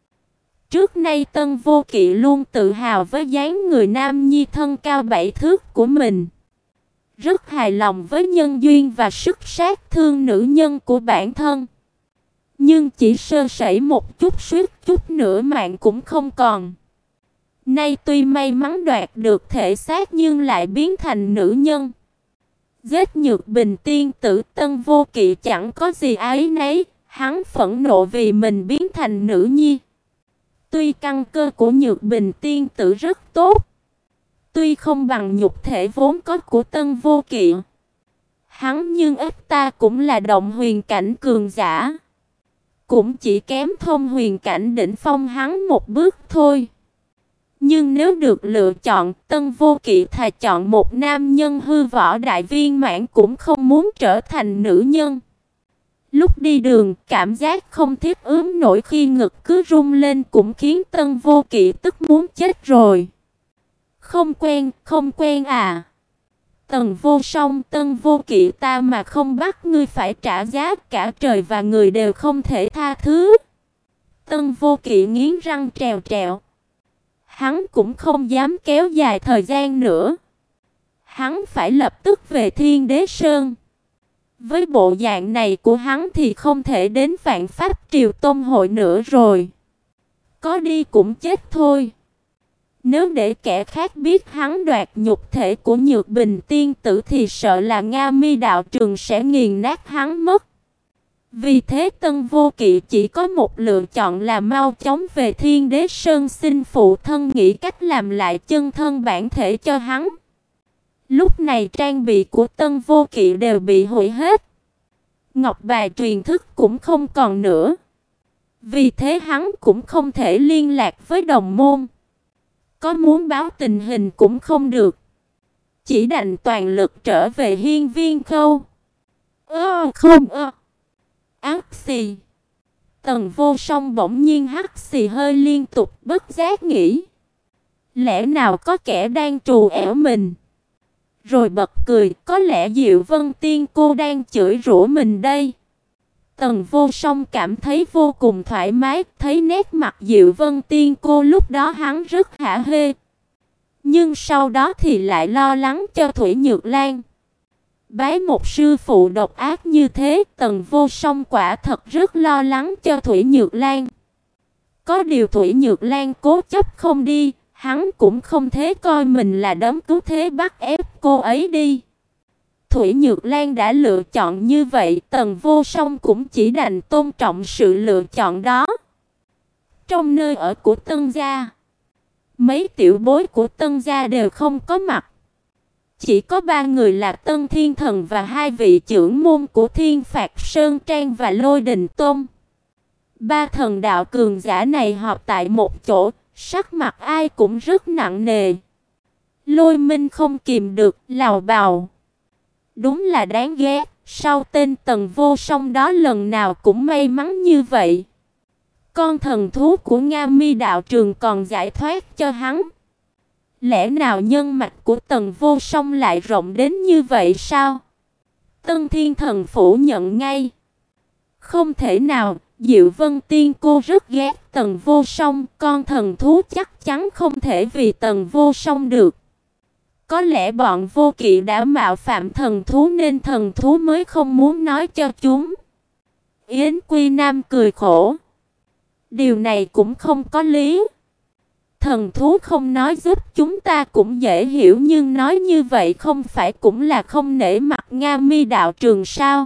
Trước nay Tân Vô Kỵ luôn tự hào với dáng người nam nhi thân cao bảy thước của mình. Rất hài lòng với nhân duyên và sức sát thương nữ nhân của bản thân. Nhưng chỉ sơ sẩy một chút suýt chút nữa mạng cũng không còn. Nay tuy may mắn đoạt được thể xác nhưng lại biến thành nữ nhân. Giết Nhược Bình tiên tử, Tân Vô Kỵ chẳng có gì áy nấy, hắn phẫn nộ vì mình biến thành nữ nhi. Tuy căn cơ của Nhược Bình tiên tử rất tốt, tuy không bằng nhục thể vốn có của Tân Vô Kỵ, hắn nhưng ít ta cũng là động huyền cảnh cường giả. cũng chỉ kém thông huyền cảnh đỉnh phong hắn một bước thôi. Nhưng nếu được lựa chọn, Tân Vô Kỵ thà chọn một nam nhân hư võ đại viên mãn cũng không muốn trở thành nữ nhân. Lúc đi đường, cảm giác không thiết ướm nổi khi ngực cứ rung lên cũng khiến Tân Vô Kỵ tức muốn chết rồi. Không quen, không quen à? Tần Vô Song, Tân Vô Kỵ ta mà không bắt ngươi phải trả giá, cả trời và người đều không thể tha thứ. Tân Vô Kỵ nghiến răng trèo trèo. Hắn cũng không dám kéo dài thời gian nữa. Hắn phải lập tức về Thiên Đế Sơn. Với bộ dạng này của hắn thì không thể đến Vạn Pháp Triều Tông hội nữa rồi. Có đi cũng chết thôi. Nếu để kẻ khác biết hắn đoạt nhục thể của Nhược Bình tiên tử thì sợ là Nga Mi đạo trường sẽ nghiền nát hắn mất. Vì thế Tân Vô Kỵ chỉ có một lựa chọn là mau chóng về Thiên Đế Sơn xin phụ thân nghĩ cách làm lại chân thân bản thể cho hắn. Lúc này trang bị của Tân Vô Kỵ đều bị hủy hết. Ngọc bài truyền thức cũng không còn nữa. Vì thế hắn cũng không thể liên lạc với đồng môn. Có muốn báo tình hình cũng không được. Chỉ đành toàn lực trở về Hiên Viên Khâu. Ơ không ơ. Ác xì. Tần Vô Song bỗng nhiên hắt xì hơi liên tục, bất giác nghĩ. Lẽ nào có kẻ đang trù ẻo mình? Rồi bật cười, có lẽ Diệu Vân Tiên cô đang chửi rủa mình đây. Tần Vô Song cảm thấy vô cùng thoải mái, thấy nét mặt Diệu Vân Tiên cô lúc đó hắn rất hả hê. Nhưng sau đó thì lại lo lắng cho Thủy Nhược Lan. Bái một sư phụ độc ác như thế, Tần Vô Song quả thật rất lo lắng cho Thủy Nhược Lan. Có điều Thủy Nhược Lan cố chấp không đi, hắn cũng không thế coi mình là đấm cứu thế bắt ép cô ấy đi. Thủy Nhược Lan đã lựa chọn như vậy, Tần Vô Song cũng chỉ đành tôn trọng sự lựa chọn đó. Trong nơi ở của Tân gia, mấy tiểu bối của Tân gia đều không có mặt. Chỉ có ba người là Tân Thiên Thần và hai vị trưởng môn của Thiên Phạt Sơn Trang và Lôi Đình Tôn. Ba thần đạo cường giả này họp tại một chỗ, sắc mặt ai cũng rất nặng nề. Lôi Minh không kìm được, lào bào. Đúng là đáng ghét, sau tên Tần Vô Song đó lần nào cũng may mắn như vậy. Con thần thú của Nga Mi đạo trường còn giải thoát cho hắn. Lẽ nào nhân mạch của Tần Vô Song lại rộng đến như vậy sao? Tân Thiên Thần phủ nhận ngay. Không thể nào, Diệu Vân Tiên cô rất ghét Tần Vô Song, con thần thú chắc chắn không thể vì Tần Vô Song được. Có lẽ bọn Vô Kỵ đã mạo phạm thần thú nên thần thú mới không muốn nói cho chúng. Yến Quy Nam cười khổ. Điều này cũng không có lý. Thần thú không nói giúp chúng ta cũng dễ hiểu, nhưng nói như vậy không phải cũng là không nể mặt Nga Mi đạo trường sao?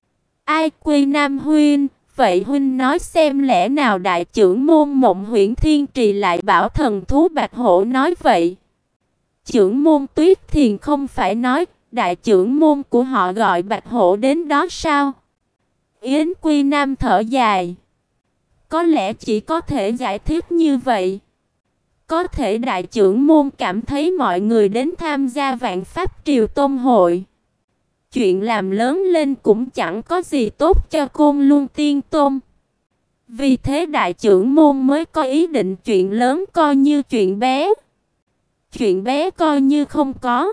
Ai Quy Nam huynh, vậy huynh nói xem lẽ nào đại trưởng môn Mộng Huyễn Thiên Trì lại bảo thần thú Bạch Hổ nói vậy? Trưởng môn Tuyết Thiền không phải nói đại trưởng môn của họ gọi Bạch Hổ đến đó sao? Yến Quy Nam thở dài. Có lẽ chỉ có thể giải thích như vậy. Có thể đại trưởng môn cảm thấy mọi người đến tham gia Vạn Pháp Triều Tông hội. Chuyện làm lớn lên cũng chẳng có gì tốt cho Côn Luân Tiên Tôn. Vì thế đại trưởng môn mới có ý định chuyện lớn coi như chuyện bé. Chuyện bé coi như không có.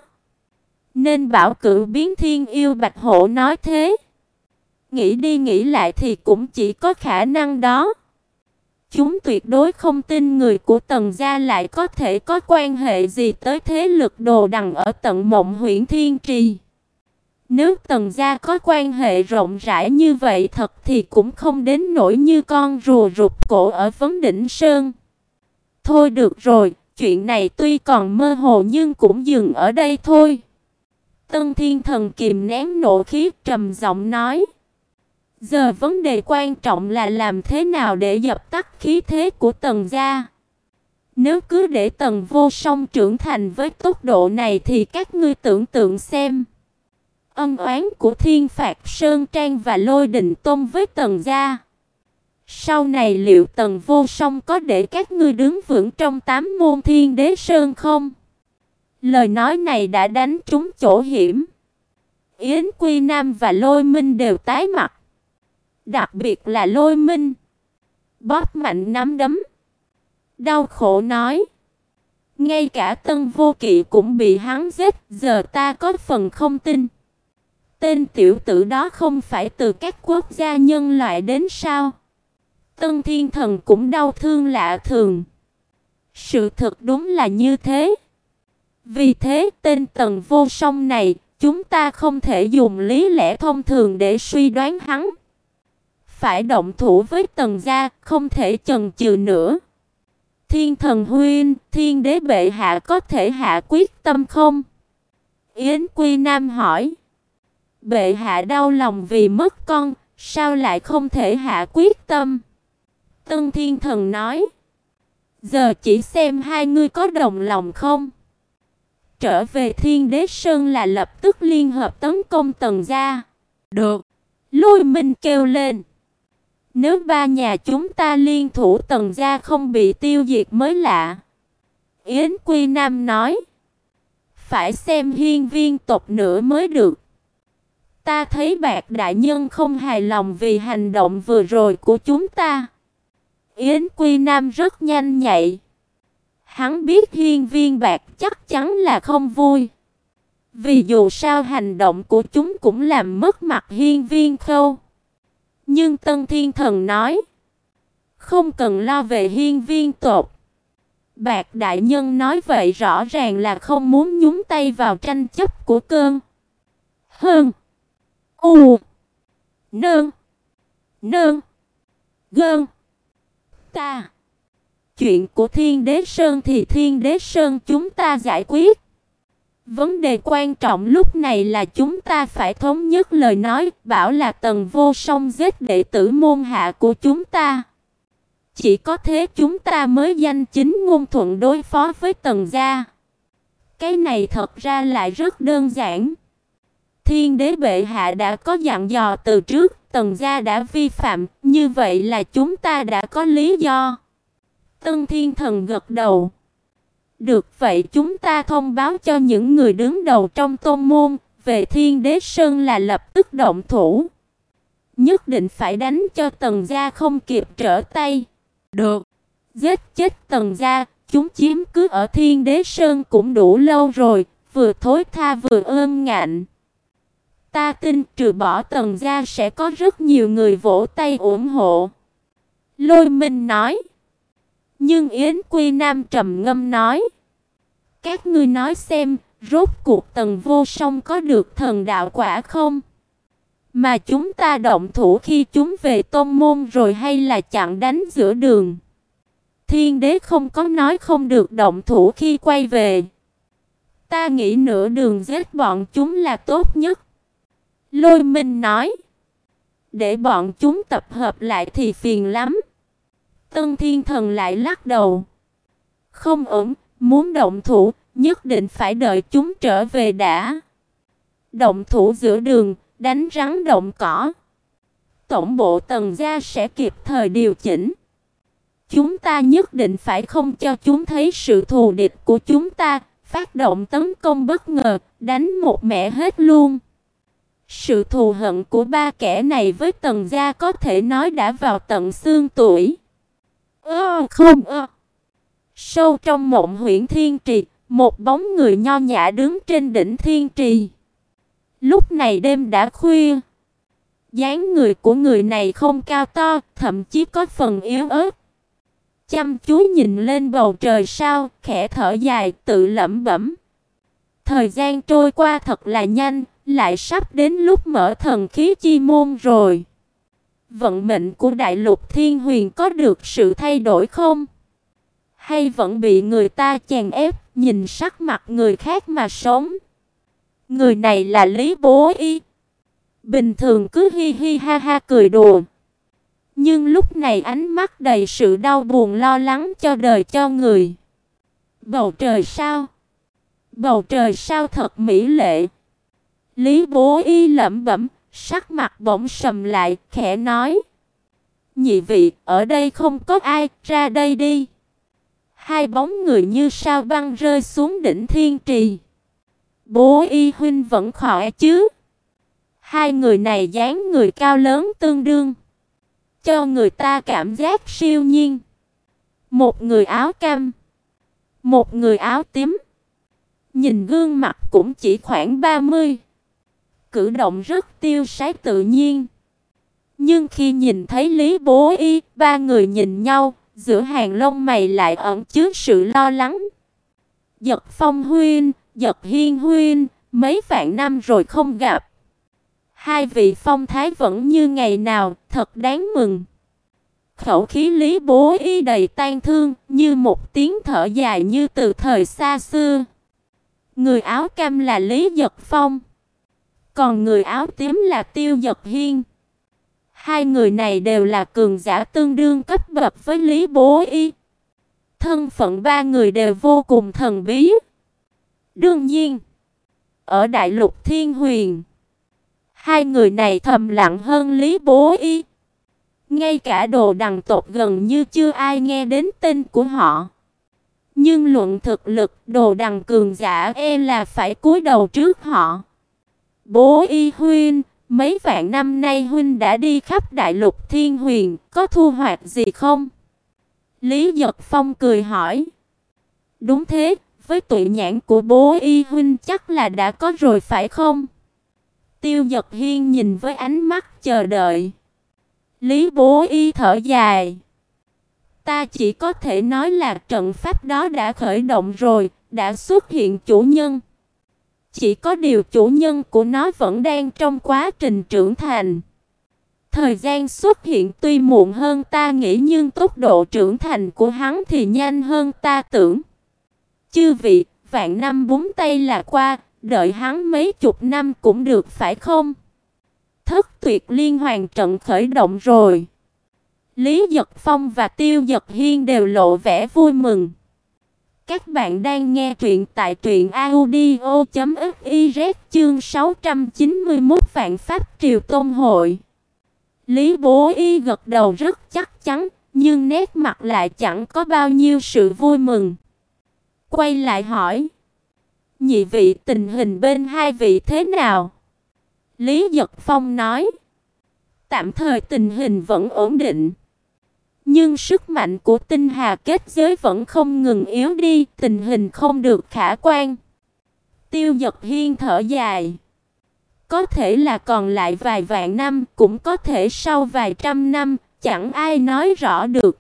Nên bảo cử biến thiên yêu Bạch Hổ nói thế. Nghĩ đi nghĩ lại thì cũng chỉ có khả năng đó. Chúng tuyệt đối không tin người của Tần gia lại có thể có quan hệ gì tới thế lực đồ đằng ở tận Mộng Huyễn Thiên Trì. Nếu Tần gia có quan hệ rộng rãi như vậy thật thì cũng không đến nỗi như con rùa rụt cổ ở Vấn Đỉnh Sơn. Thôi được rồi, chuyện này tuy còn mơ hồ nhưng cũng dừng ở đây thôi. Tân Thiên Thần kìm nén nộ khí trầm giọng nói. Giờ vấn đề quan trọng là làm thế nào để dập tắt khí thế của Tần gia. Nếu cứ để Tần Vô Song trưởng thành với tốc độ này thì các ngươi tưởng tượng xem. Ân oán của Thiên Phạt Sơn Trang và Lôi Đình Tôn với Tần gia Sau này liệu Tần Vô Song có để các ngươi đứng vững trong tám môn Thiên Đế Sơn không? Lời nói này đã đánh trúng chỗ hiểm. Yến Quy Nam và Lôi Minh đều tái mặt. Đặc biệt là Lôi Minh, bóp mạnh nắm đấm, đau khổ nói: ngay cả Tân Vô Kỵ cũng bị hắn giết, giờ ta có phần không tin. Tên tiểu tử đó không phải từ các quốc gia nhân loại đến sao? Tân Thiên Thần cũng đau thương lạ thường. Sự thật đúng là như thế. Vì thế tên Tần Vô Song này, chúng ta không thể dùng lý lẽ thông thường để suy đoán hắn. Phải động thủ với Tần gia, không thể chần chừ nữa. Thiên Thần huynh, Thiên Đế bệ hạ có thể hạ quyết tâm không? Yến Quy Nam hỏi. Bệ hạ đau lòng vì mất con, sao lại không thể hạ quyết tâm? Tân Thiên Thần nói. Giờ chỉ xem hai ngươi có đồng lòng không. Trở về Thiên Đế Sơn là lập tức liên hợp tấn công Tần gia. Được. Lôi Minh kêu lên. Nếu ba nhà chúng ta liên thủ Tần gia không bị tiêu diệt mới lạ. Yến Quy Nam nói. Phải xem hiên viên tộc nữa mới được. Ta thấy Bạc đại nhân không hài lòng vì hành động vừa rồi của chúng ta. Yến Quy Nam rất nhanh nhạy. Hắn biết hiên viên Bạc chắc chắn là không vui. Vì dù sao hành động của chúng cũng làm mất mặt hiên viên Khâu. Nhưng Tân Thiên Thần nói. Không cần lo về hiên viên tộc. Bạc đại nhân nói vậy rõ ràng là không muốn nhúng tay vào tranh chấp của cơn. Hơn. U. Nương. Nương. Gơn. Ta. Chuyện của Thiên Đế Sơn thì Thiên Đế Sơn chúng ta giải quyết. Vấn đề quan trọng lúc này là chúng ta phải thống nhất lời nói, bảo là Tần Vô Song giết đệ tử môn hạ của chúng ta. Chỉ có thế chúng ta mới danh chính ngôn thuận đối phó với Tần gia. Cái này thật ra lại rất đơn giản. Thiên Đế bệ hạ đã có dặn dò từ trước, Tần gia đã vi phạm, như vậy là chúng ta đã có lý do. Tân Thiên Thần gật đầu. Được vậy chúng ta thông báo cho những người đứng đầu trong tôn môn, về Thiên Đế Sơn là lập tức động thủ. Nhất định phải đánh cho Tần gia không kịp trở tay. Được. Giết chết Tần gia, chúng chiếm cứ ở Thiên Đế Sơn cũng đủ lâu rồi, vừa thối tha vừa ương ngạnh. Ta tin trừ bỏ Tần gia sẽ có rất nhiều người vỗ tay ủng hộ. Lôi Minh nói. Nhưng Yến Quy Nam trầm ngâm nói. Các ngươi nói xem, rốt cuộc Tần Vô Song có được thần đạo quả không? Mà chúng ta động thủ khi chúng về tôn môn rồi hay là chặn đánh giữa đường? Thiên Đế không có nói không được động thủ khi quay về. Ta nghĩ nửa đường giết bọn chúng là tốt nhất. Lôi Minh nói. Để bọn chúng tập hợp lại thì phiền lắm. Tân Thiên Thần lại lắc đầu. Không ổn, muốn động thủ, nhất định phải đợi chúng trở về đã. Động thủ giữa đường, đánh rắn động cỏ. Tổng bộ Tần gia sẽ kịp thời điều chỉnh. Chúng ta nhất định phải không cho chúng thấy sự thù địch của chúng ta, phát động tấn công bất ngờ, đánh một mẻ hết luôn. Sự thù hận của ba kẻ này với Tần gia có thể nói đã vào tận xương tủy. Ơ không ơ. Sâu trong mộng huyễn thiên trì, một bóng người nho nhã đứng trên đỉnh thiên trì. Lúc này đêm đã khuya. Dáng người của người này không cao to, thậm chí có phần yếu ớt. Chăm chú nhìn lên bầu trời sao, khẽ thở dài, tự lẩm bẩm. Thời gian trôi qua thật là nhanh, lại sắp đến lúc mở thần khí chi môn rồi. Vận mệnh của đại lục thiên huyền có được sự thay đổi không? Hay vẫn bị người ta chèn ép, nhìn sắc mặt người khác mà sống? Người này là Lý Bố Y. Bình thường cứ hi hi ha ha cười đùa. Nhưng lúc này ánh mắt đầy sự đau buồn lo lắng cho đời cho người. Bầu trời sao? Bầu trời sao thật mỹ lệ. Lý Bố Y lẩm bẩm, sắc mặt bỗng sầm lại, khẽ nói. Nhị vị, ở đây không có ai, ra đây đi. Hai bóng người như sao băng rơi xuống đỉnh thiên trì. Bố Y huynh vẫn khỏe chứ? Hai người này dáng người cao lớn tương đương, cho người ta cảm giác siêu nhiên. Một người áo cam, một người áo tím. Nhìn gương mặt cũng chỉ khoảng ba mươi. Cử động rất tiêu sái tự nhiên. Nhưng khi nhìn thấy Lý Bố Y, ba người nhìn nhau, giữa hàng lông mày lại ẩn chứa sự lo lắng. Dật Phong huynh, Dật Hiên huynh, mấy vạn năm rồi không gặp. Hai vị phong thái vẫn như ngày nào, thật đáng mừng. Khẩu khí Lý Bố Y đầy tang thương, như một tiếng thở dài như từ thời xa xưa. Người áo cam là Lý Dật Phong, còn người áo tím là Tiêu Dật Hiên. Hai người này đều là cường giả tương đương cấp bậc với Lý Bố Y. Thân phận ba người đều vô cùng thần bí. Đương nhiên, ở Đại Lục Thiên Huyền, hai người này thầm lặng hơn Lý Bố Y. Ngay cả Đồ Đằng tộc gần như chưa ai nghe đến tên của họ. Nhưng luận thực lực, Đồ Đằng cường giả e là phải cúi đầu trước họ. Bố Y huynh, mấy vạn năm nay huynh đã đi khắp Đại Lục Thiên Huyền, có thu hoạch gì không? Lý Dật Phong cười hỏi. Đúng thế, với tuệ nhãn của bố Y huynh chắc là đã có rồi phải không? Tiêu Dật Hiên nhìn với ánh mắt chờ đợi. Lý Bố Y thở dài. Ta chỉ có thể nói là trận pháp đó đã khởi động rồi, đã xuất hiện chủ nhân. Chỉ có điều chủ nhân của nó vẫn đang trong quá trình trưởng thành. Thời gian xuất hiện tuy muộn hơn ta nghĩ nhưng tốc độ trưởng thành của hắn thì nhanh hơn ta tưởng. Chư vị, vạn năm búng tay là qua, đợi hắn mấy chục năm cũng được phải không? Thất tuyệt liên hoàn trận khởi động rồi. Lý Dật Phong và Tiêu Dật Hiên đều lộ vẻ vui mừng. Các bạn đang nghe truyện tại truyện audio chấm fiz chương sáu trăm chín mươi mốt Vạn Pháp Triều Tông Hội. Lý Bố Y gật đầu rất chắc chắn, nhưng nét mặt lại chẳng có bao nhiêu sự vui mừng. Quay lại hỏi. Nhị vị, tình hình bên hai vị thế nào? Lý Dật Phong nói. Tạm thời tình hình vẫn ổn định. Nhưng sức mạnh của tinh hà kết giới vẫn không ngừng yếu đi, tình hình không được khả quan. Tiêu Dật Hiên thở dài. Có thể là còn lại vài vạn năm, cũng có thể sau vài trăm năm, chẳng ai nói rõ được.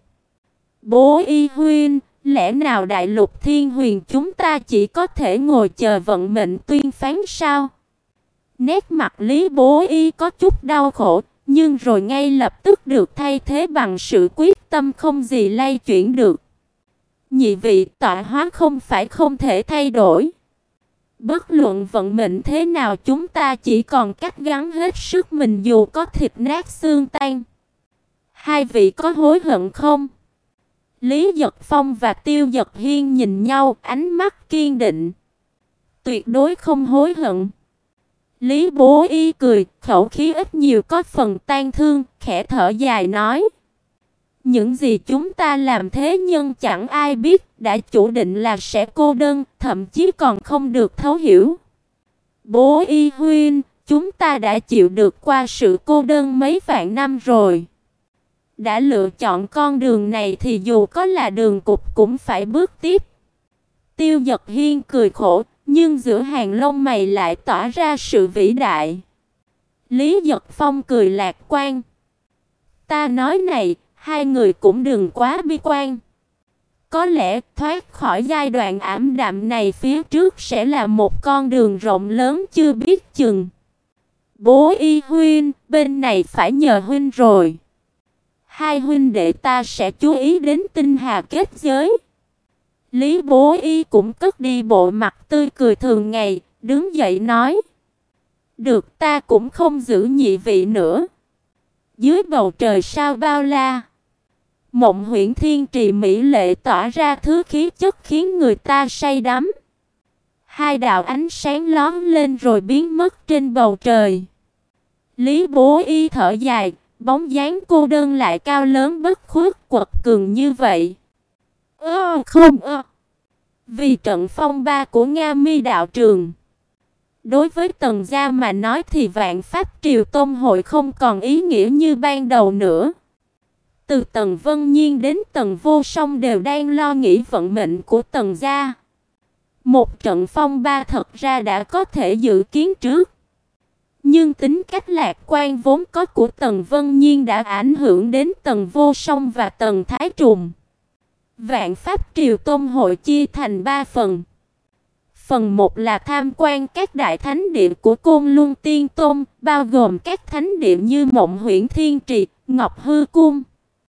Bố Y huynh, lẽ nào Đại Lục Thiên Huyền chúng ta chỉ có thể ngồi chờ vận mệnh tuyên phán sao? Nét mặt Lý Bố Y có chút đau khổ, nhưng rồi ngay lập tức được thay thế bằng sự quyết tâm không gì lay chuyển được. Nhị vị, tọa hóa không phải không thể thay đổi. Bất luận vận mệnh thế nào chúng ta chỉ còn cách gắng hết sức mình dù có thịt nát xương tan. Hai vị có hối hận không? Lý Dật Phong và Tiêu Dật Hiên nhìn nhau, ánh mắt kiên định. Tuyệt đối không hối hận. Lý Bố Y cười, khẩu khí ít nhiều có phần tang thương, khẽ thở dài nói. Những gì chúng ta làm thế nhân chẳng ai biết, đã chủ định là sẽ cô đơn, thậm chí còn không được thấu hiểu. Bố Y huynh, chúng ta đã chịu được qua sự cô đơn mấy vạn năm rồi. Đã lựa chọn con đường này thì dù có là đường cụt cũng phải bước tiếp. Tiêu Dật Hiên cười khổ, nhưng giữa hàng lông mày lại tỏa ra sự vĩ đại. Lý Dật Phong cười lạc quan. Ta nói này, hai người cũng đừng quá bi quan. Có lẽ thoát khỏi giai đoạn ảm đạm này phía trước sẽ là một con đường rộng lớn chưa biết chừng. Bố Y huynh, bên này phải nhờ huynh rồi. Hai huynh đệ ta sẽ chú ý đến tinh hà kết giới. Lý Bố Y cũng cất đi bộ mặt tươi cười thường ngày, đứng dậy nói. Được, ta cũng không giữ nhị vị nữa. Dưới bầu trời sao bao la, Mộng Huyễn Thiên Trì mỹ lệ tỏa ra thứ khí chất khiến người ta say đắm. Hai đạo ánh sáng lóe lên rồi biến mất trên bầu trời. Lý Bố Y thở dài, bóng dáng cô đơn lại cao lớn bất khuất quật cường như vậy. Ơ không ơ. Vì trận phong ba của Nga Mi đạo trường. Đối với Tần gia mà nói thì Vạn Pháp Triều Tông hội không còn ý nghĩa như ban đầu nữa. Từ Tần Vân Nhiên đến Tần Vô Song đều đang lo nghĩ vận mệnh của Tần gia. Một trận phong ba thật ra đã có thể dự kiến trước. Nhưng tính cách lạc quan vốn có của Tần Vân Nhiên đã ảnh hưởng đến Tần Vô Song và Tần Thái Trùng. Vạn Pháp Triều Tông hội chia thành ba phần. Phần một là tham quan các đại thánh địa của Côn Luân Tiên Tôn, bao gồm các thánh địa như Mộng Huyễn Thiên Trì, Ngọc Hư Cung.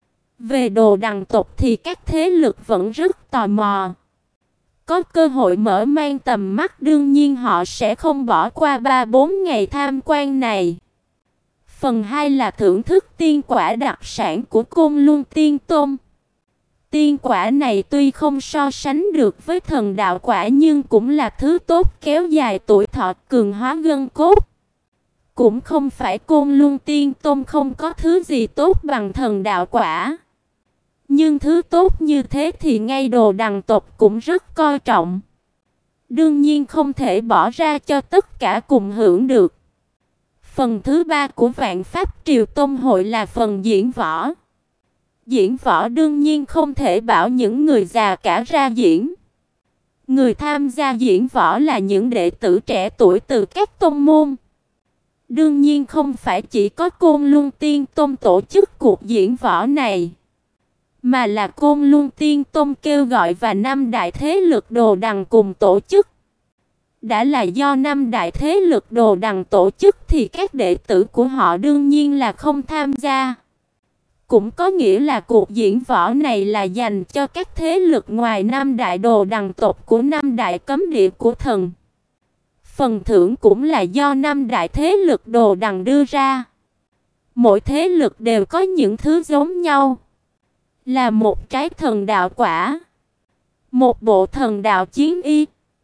Về Đồ Đằng tộc thì các thế lực vẫn rất tò mò. Có cơ hội mở mang tầm mắt đương nhiên họ sẽ không bỏ qua ba bốn ngày tham quan này. Phần hai là thưởng thức tiên quả đặc sản của Côn Luân Tiên Tôn. Tiên quả này tuy không so sánh được với thần đạo quả nhưng cũng là thứ tốt kéo dài tuổi thọ, cường hóa gân cốt. Cũng không phải Côn Luân Tiên Tôn không có thứ gì tốt bằng thần đạo quả. Nhưng thứ tốt như thế thì ngay Đồ Đằng tộc cũng rất coi trọng. Đương nhiên không thể bỏ ra cho tất cả cùng hưởng được. Phần thứ ba của Vạn Pháp Triều Tông hội là phần diễn võ. Diễn võ đương nhiên không thể bảo những người già cả ra diễn. Người tham gia diễn võ là những đệ tử trẻ tuổi từ các tông môn. Đương nhiên không phải chỉ có Côn Luân Tiên Tôn tổ chức cuộc diễn võ này, mà là Côn Luân Tiên Tôn kêu gọi và năm đại thế lực Đồ Đằng cùng tổ chức. Đã là do năm đại thế lực Đồ Đằng tổ chức thì các đệ tử của họ đương nhiên là không tham gia. Cũng có nghĩa là cuộc diễn võ này là dành cho các thế lực ngoài năm đại Đồ Đằng tộc của năm đại cấm địa của thần. Phần thưởng cũng là do năm đại thế lực Đồ Đằng đưa ra. Mỗi thế lực đều có những thứ giống nhau. Là một trái thần đạo quả, một bộ thần đạo chiến y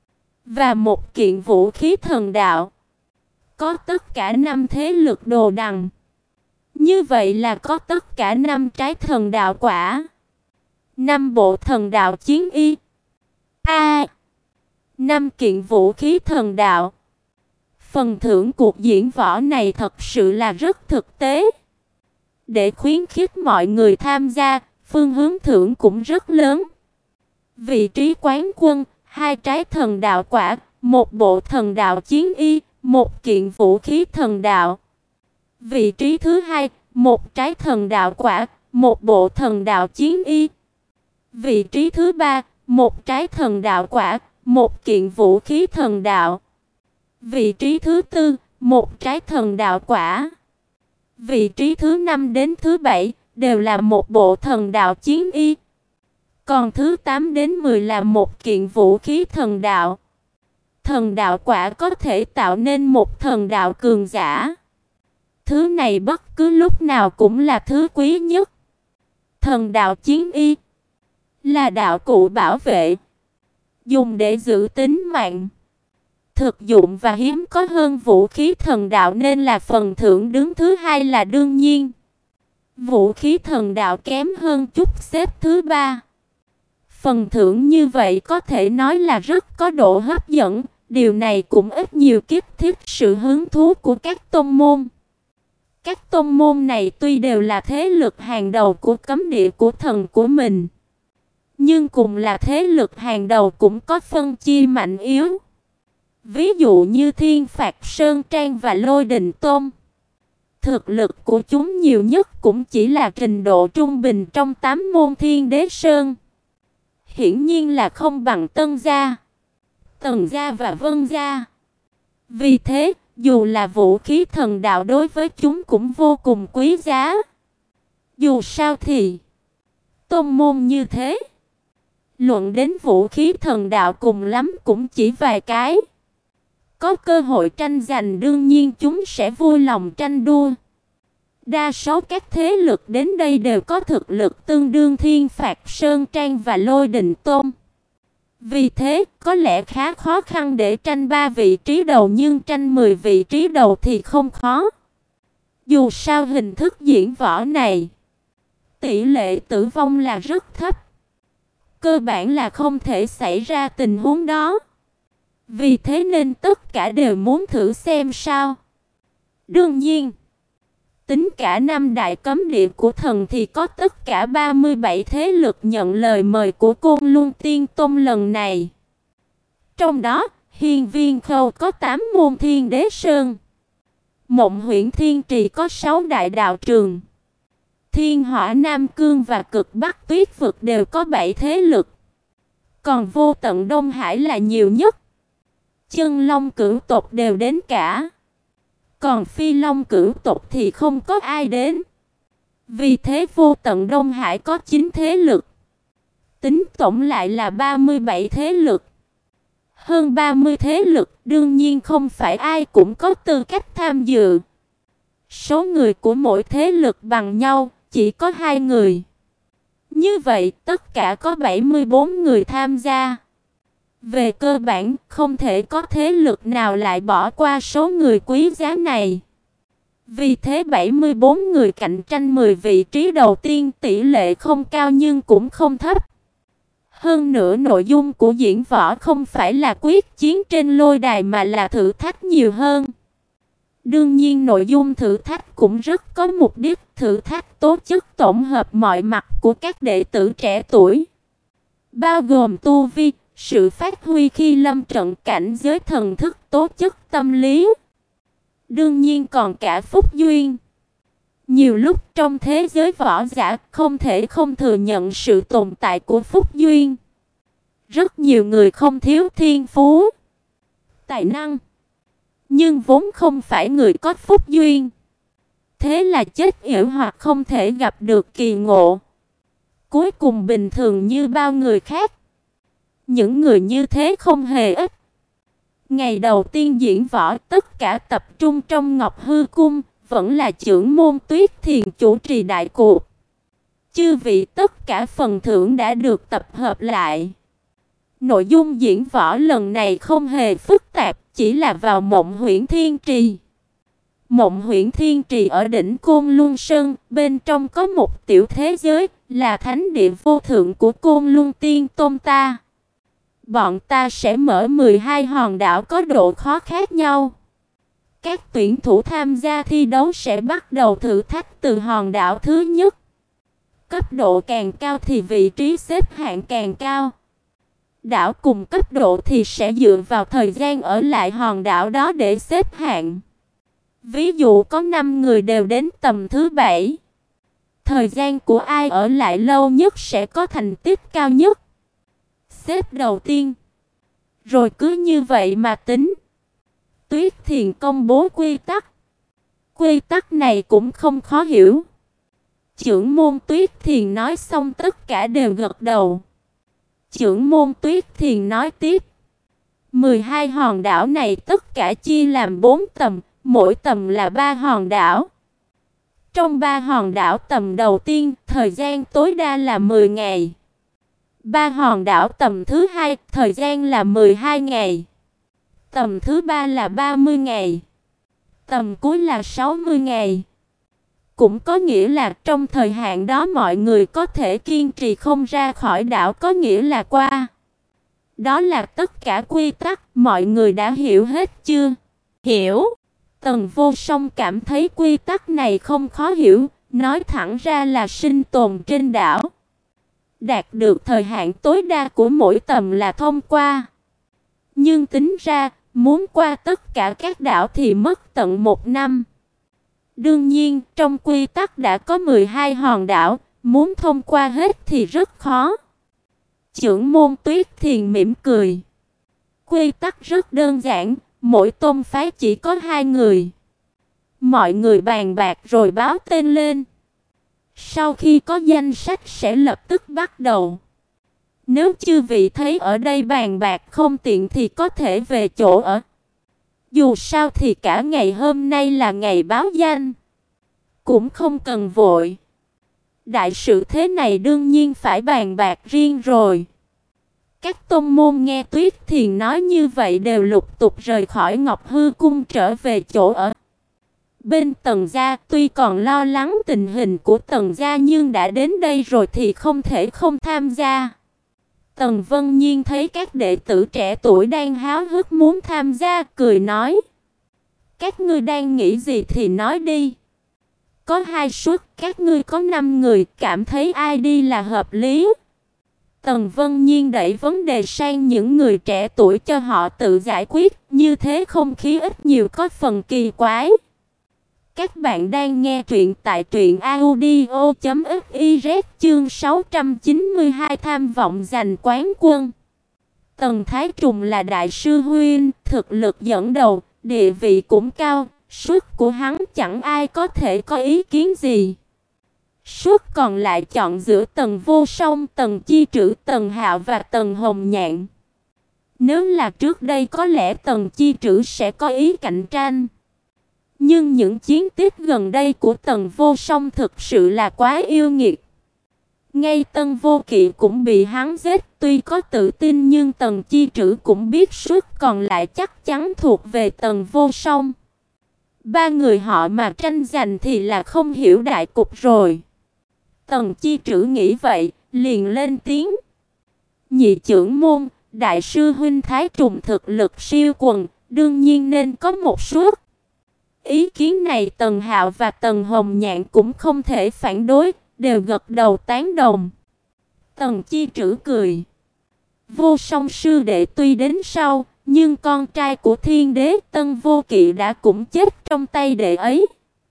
và một kiện vũ khí thần đạo. Có tất cả năm thế lực Đồ Đằng. Như vậy là có tất cả năm trái thần đạo quả, năm bộ thần đạo chiến y, a năm kiện vũ khí thần đạo. Phần thưởng cuộc diễn võ này thật sự là rất thực tế. Để khuyến khích mọi người tham gia, phương hướng thưởng cũng rất lớn. Vị trí quán quân, hai trái thần đạo quả, một bộ thần đạo chiến y, một kiện vũ khí thần đạo. Vị trí thứ hai, một trái thần đạo quả, một bộ thần đạo chiến y. Vị trí thứ ba, một trái thần đạo quả, một kiện vũ khí thần đạo. Vị trí thứ tư, một trái thần đạo quả. Vị trí thứ năm đến thứ bảy đều là một bộ thần đạo chiến y. Còn thứ tám đến mười là một kiện vũ khí thần đạo. Thần đạo quả có thể tạo nên một thần đạo cường giả. Thứ này bất cứ lúc nào cũng là thứ quý nhất. Thần đạo chiến y là đạo cụ bảo vệ, dùng để giữ tính mạng, thực dụng và hiếm có hơn vũ khí thần đạo nên là phần thưởng đứng thứ hai là đương nhiên. Vũ khí thần đạo kém hơn chút xếp thứ ba. Phần thưởng như vậy có thể nói là rất có độ hấp dẫn, điều này cũng ít nhiều kích thích sự hứng thú của các tôn môn. Các tôn môn này tuy đều là thế lực hàng đầu của cấm địa của thần của mình, nhưng cùng là thế lực hàng đầu cũng có phân chia mạnh yếu. Ví dụ như Thiên Phạt Sơn Trang và Lôi Đình Tôn. Thực lực của chúng nhiều nhất cũng chỉ là trình độ trung bình trong tám môn Thiên Đế Sơn. Hiển nhiên là không bằng Tân gia, Tần gia và Vân gia. Vì thế, dù là vũ khí thần đạo đối với chúng cũng vô cùng quý giá. Dù sao thì tôn môn như thế, luận đến vũ khí thần đạo cùng lắm cũng chỉ vài cái. Có cơ hội tranh giành đương nhiên chúng sẽ vui lòng tranh đua. Đa số các thế lực đến đây đều có thực lực tương đương Thiên Phạt Sơn Trang và Lôi Đình Tôn. Vì thế, có lẽ khá khó khăn để tranh ba vị trí đầu nhưng tranh mười vị trí đầu thì không khó. Dù sao hình thức diễn võ này, tỷ lệ tử vong là rất thấp. Cơ bản là không thể xảy ra tình huống đó. Vì thế nên tất cả đều muốn thử xem sao. Đương nhiên, tính cả năm đại cấm địa của thần thì có tất cả ba mươi bảy thế lực nhận lời mời của Côn Luân Tiên Tông lần này. Trong đó, Hiên Viên Khâu có tám môn Thiên Đế Sơn, Mộng Huyễn Thiên Trì có sáu đại đạo trường, Thiên Hỏa Nam Cương và Cực Bắc Tuyết Vực đều có bảy thế lực. Còn Vô Tận Đông Hải là nhiều nhất. Chân Long Cửu tộc đều đến cả. Còn Phi Long Cửu tộc thì không có ai đến. Vì thế Vô Tận Đông Hải có chín thế lực. Tính tổng lại là ba mươi bảy thế lực. Hơn ba mươi thế lực, đương nhiên không phải ai cũng có tư cách tham dự. Số người của mỗi thế lực bằng nhau, chỉ có hai người. Như vậy, tất cả có bảy mươi bốn người tham gia. Về cơ bản, không thể có thế lực nào lại bỏ qua số người quý giá này. Vì thế bảy mươi bốn người cạnh tranh mười vị trí đầu tiên, tỷ lệ không cao nhưng cũng không thấp. Hơn nữa nội dung của diễn võ không phải là quyết chiến trên lôi đài mà là thử thách nhiều hơn. Đương nhiên nội dung thử thách cũng rất có mục đích, thử thách tố chất tổng hợp mọi mặt của các đệ tử trẻ tuổi. Bao gồm tu vi, sự phát huy khi lâm trận, cảnh giới thần thức, tố chất tâm lý. Đương nhiên còn cả phúc duyên. Nhiều lúc trong thế giới võ giả không thể không thừa nhận sự tồn tại của phúc duyên. Rất nhiều người không thiếu thiên phú, tài năng, nhưng vốn không phải người có phúc duyên. Thế là chết yểu hoặc không thể gặp được kỳ ngộ. Cuối cùng bình thường như bao người khác. Những người như thế không hề ít. Ngày đầu tiên diễn võ tất cả tập trung trong Ngọc Hư Cung, vẫn là trưởng môn Tuyết Thiền chủ trì đại cuộc. Chư vị tất cả phần thưởng đã được tập hợp lại. Nội dung diễn võ lần này không hề phức tạp, chỉ là vào Mộng Huyễn Thiên Trì. Mộng Huyễn Thiên Trì ở đỉnh Côn Luân Sơn, bên trong có một tiểu thế giới, là thánh địa vô thượng của Côn Luân Tiên Tôn ta. Bọn ta sẽ mở mười hai hòn đảo có độ khó khác nhau. Các tuyển thủ tham gia thi đấu sẽ bắt đầu thử thách từ hòn đảo thứ nhất. Cấp độ càng cao thì vị trí xếp hạng càng cao. Đảo cùng cấp độ thì sẽ dựa vào thời gian ở lại hòn đảo đó để xếp hạng. Ví dụ có năm người đều đến tầm thứ bảy. Thời gian của ai ở lại lâu nhất sẽ có thành tích cao nhất. Xếp đầu tiên. Rồi cứ như vậy mà tính. Tuyết Thiền công bố quy tắc. Quy tắc này cũng không khó hiểu. Trưởng môn Tuyết Thiền nói xong tất cả đều gật đầu. Trưởng môn Tuyết Thiền nói tiếp. mười hai hòn đảo này tất cả chia làm bốn tầm, mỗi tầm là ba hòn đảo. Trong ba hòn đảo tầm đầu tiên, thời gian tối đa là mười ngày. Ba hòn đảo tầm thứ hai, thời gian là mười hai ngày. Tầm thứ ba là ba mươi ngày. Tầm cuối là sáu mươi ngày. Cũng có nghĩa là trong thời hạn đó mọi người có thể kiên trì không ra khỏi đảo, có nghĩa là qua. Đó là tất cả quy tắc, mọi người đã hiểu hết chưa? Hiểu. Tần Vô Song cảm thấy quy tắc này không khó hiểu, nói thẳng ra là sinh tồn trên đảo. Đạt được thời hạn tối đa của mỗi tầm là thông qua. Nhưng tính ra, muốn qua tất cả các đảo thì mất tận một năm. Đương nhiên, trong quy tắc đã có mười hai hòn đảo, muốn thông qua hết thì rất khó. Trưởng môn Tuyết Thiền mỉm cười. Quy tắc rất đơn giản, mỗi tôn phái chỉ có hai người. Mọi người bàn bạc rồi báo tên lên. Sau khi có danh sách sẽ lập tức bắt đầu. Nếu chư vị thấy ở đây bàn bạc không tiện thì có thể về chỗ ở. Dù sao thì cả ngày hôm nay là ngày báo danh. Cũng không cần vội. Đại sự thế này đương nhiên phải bàn bạc riêng rồi. Các tôn môn nghe Tuyết Thiền nói như vậy đều lục tục rời khỏi Ngọc Hư Cung trở về chỗ ở. Bên Tần gia tuy còn lo lắng tình hình của Tần gia nhưng đã đến đây rồi thì không thể không tham gia. Tần Vân Nhiên thấy các đệ tử trẻ tuổi đang háo hức muốn tham gia, cười nói: "Các ngươi đang nghĩ gì thì nói đi. Có hai suất, các ngươi có năm người, cảm thấy ai đi là hợp lý?" Tần Vân Nhiên đẩy vấn đề sang những người trẻ tuổi cho họ tự giải quyết, như thế không khí ít nhiều có phần kỳ quái. Các bạn đang nghe truyện tại truyện audio chấm fiz chương sáu trăm chín mươi hai tham vọng giành quán quân. Tần Thái Trùng là đại sư huynh, thực lực dẫn đầu, địa vị cũng cao, suất của hắn chẳng ai có thể có ý kiến gì. Suất còn lại chọn giữa Tần Vô Song, Tần Chi Trữ, Tần Hạo và Tần Hồng Nhạn. Nếu là trước đây có lẽ Tần Chi Trữ sẽ có ý cạnh tranh. Nhưng những chiến tích gần đây của Tần Vô Song thực sự là quá yêu nghiệt. Ngay Tần Vô Kỵ cũng bị hắn giết, tuy có tự tin nhưng Tần Chi Trữ cũng biết suất còn lại chắc chắn thuộc về Tần Vô Song. Ba người họ mà tranh giành thì là không hiểu đại cục rồi. Tần Chi Trữ nghĩ vậy, liền lên tiếng: "Nhị trưởng môn, đại sư huynh Thái Trùng thực lực siêu quần, đương nhiên nên có một suất." Ý kiến này Tần Hạo và Tần Hồng Nhạn cũng không thể phản đối, đều gật đầu tán đồng. Tần Chi Trữ cười: "Vô Song sư đệ tuy đến sau, nhưng con trai của Thiên Đế Tần Vô Kỵ đã cũng chết trong tay đệ ấy.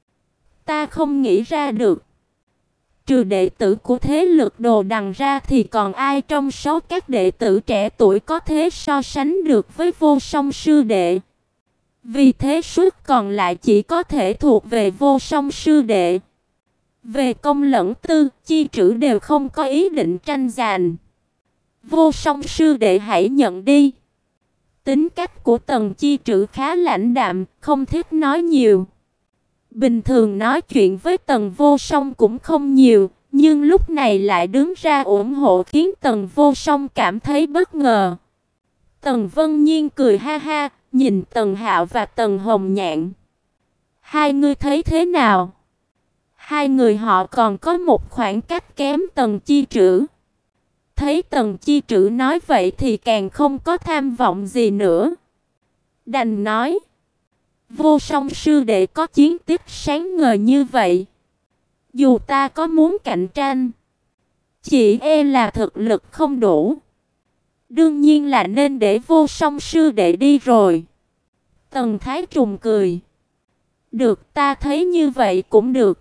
Ta không nghĩ ra được, trừ đệ tử của thế lực Đồ Đằng ra thì còn ai trong số các đệ tử trẻ tuổi có thể so sánh được với Vô Song sư đệ. Vì thế suất còn lại chỉ có thể thuộc về Vô Song sư đệ. Về công lẫn tư, Chi Trữ đều không có ý định tranh giành. Vô Song sư đệ hãy nhận đi." Tính cách của Tần Chi Trữ khá lãnh đạm, không thích nói nhiều. Bình thường nói chuyện với Tần Vô Song cũng không nhiều, nhưng lúc này lại đứng ra ủng hộ khiến Tần Vô Song cảm thấy bất ngờ. Tần Vân Nhiên cười ha ha, nhìn Tần Hạo và Tần Hồng Nhạn: "Hai ngươi thấy thế nào?" Hai người họ còn có một khoảng cách kém Tần Chi Trữ. Thấy Tần Chi Trữ nói vậy thì càng không có tham vọng gì nữa. Đành nói: "Vô Song sư đệ có chiến tích sáng ngời như vậy, dù ta có muốn cạnh tranh, chỉ e là thực lực không đủ. Đương nhiên là nên để Vô Song sư đệ đi rồi." Tần Thái Trùng cười: "Được, ta thấy như vậy cũng được.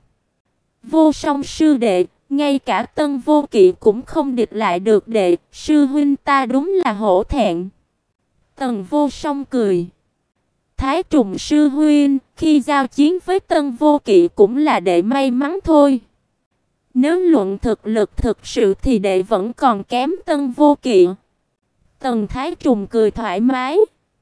Vô Song sư đệ, ngay cả Tần Vô Kỵ cũng không địch lại được đệ, sư huynh ta đúng là hổ thẹn." Tần Vô Song cười: "Thái Trùng sư huynh, khi giao chiến với Tần Vô Kỵ cũng là đệ may mắn thôi. Nếu luận thực lực thực sự thì đệ vẫn còn kém Tần Vô Kỵ." Tần Thái Trùng cười thoải mái: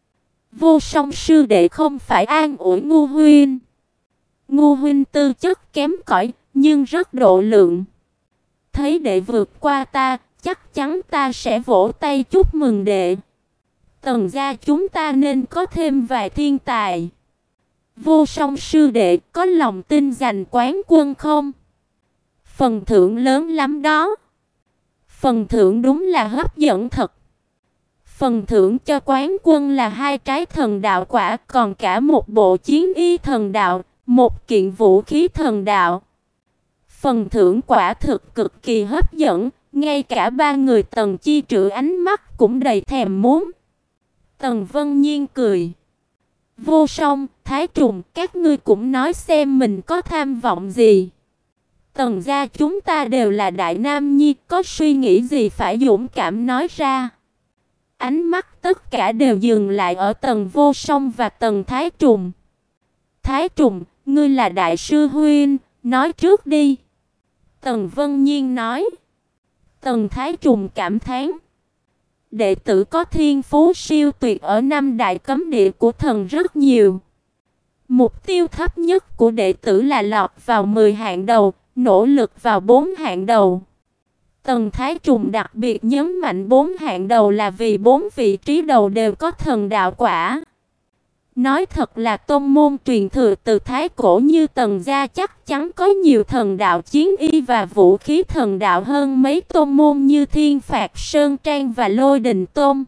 "Vô Song sư đệ không phải an ủi Ngô huynh. Ngô huynh tư chất kém cỏi nhưng rất độ lượng. Thấy đệ vượt qua ta, chắc chắn ta sẽ vỗ tay chúc mừng đệ. Tần gia chúng ta nên có thêm vài thiên tài. Vô Song sư đệ có lòng tin giành quán quân không? Phần thưởng lớn lắm đó." Phần thưởng đúng là hấp dẫn thật. Phần thưởng cho quán quân là hai trái thần đạo quả, còn cả một bộ chiến y thần đạo, một kiện vũ khí thần đạo. Phần thưởng quả thực cực kỳ hấp dẫn, ngay cả ba người Tần Chi Trữ ánh mắt cũng đầy thèm muốn. Tần Vân Nhiên cười: "Vô Song, Thái Trùng, các ngươi cũng nói xem mình có tham vọng gì. Tần gia chúng ta đều là đại nam nhi, có suy nghĩ gì phải dũng cảm nói ra." Ánh mắt tất cả đều dừng lại ở Tần Vô Song và Tần Thái Trùng. "Thái Trùng, ngươi là đại sư huynh, nói trước đi." Tần Vân Nhiên nói. Tần Thái Trùng cảm thán: "Đệ tử có thiên phú siêu tuyệt ở năm đại cấm địa của thần rất nhiều. Mục tiêu thấp nhất của đệ tử là lọt vào mười hạng đầu, nỗ lực vào bốn hạng đầu." Tần Thái Trùng đặc biệt nhấn mạnh bốn hạng đầu là vì bốn vị trí đầu đều có thần đạo quả. Nói thật là tôn môn truyền thừa từ thái cổ như Tần gia chắc chắn có nhiều thần đạo chiến y và vũ khí thần đạo hơn mấy tôn môn như Thiên Phạt Sơn Trang và Lôi Đình Tôn.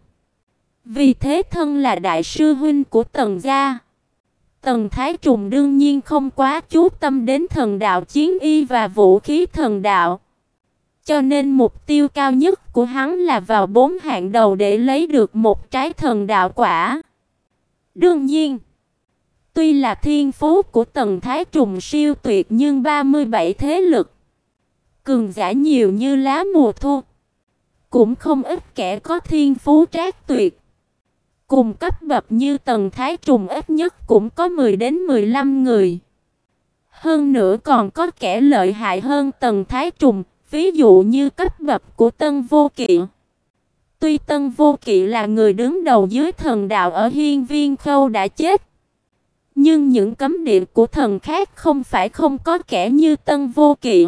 Vì thế thân là đại sư huynh của Tần gia, Tần Thái Trùng đương nhiên không quá chú tâm đến thần đạo chiến y và vũ khí thần đạo. Cho nên mục tiêu cao nhất của hắn là vào bốn hạng đầu để lấy được một trái thần đạo quả. Đương nhiên, tuy là thiên phú của Tần Thái Trùng siêu tuyệt nhưng ba mươi bảy thế lực, cường giả nhiều như lá mùa thu, cũng không ít kẻ có thiên phú trác tuyệt. Cùng cấp bậc như Tần Thái Trùng ít nhất cũng có mười đến mười lăm người. Hơn nữa còn có kẻ lợi hại hơn Tần Thái Trùng, ví dụ như cấp bậc của Tân Vô Kỵ. Tuy Tân Vô Kỵ là người đứng đầu dưới thần đạo ở Hiên Viên Khâu đã chết, nhưng những cấm địa của thần khác không phải không có kẻ như Tân Vô Kỵ.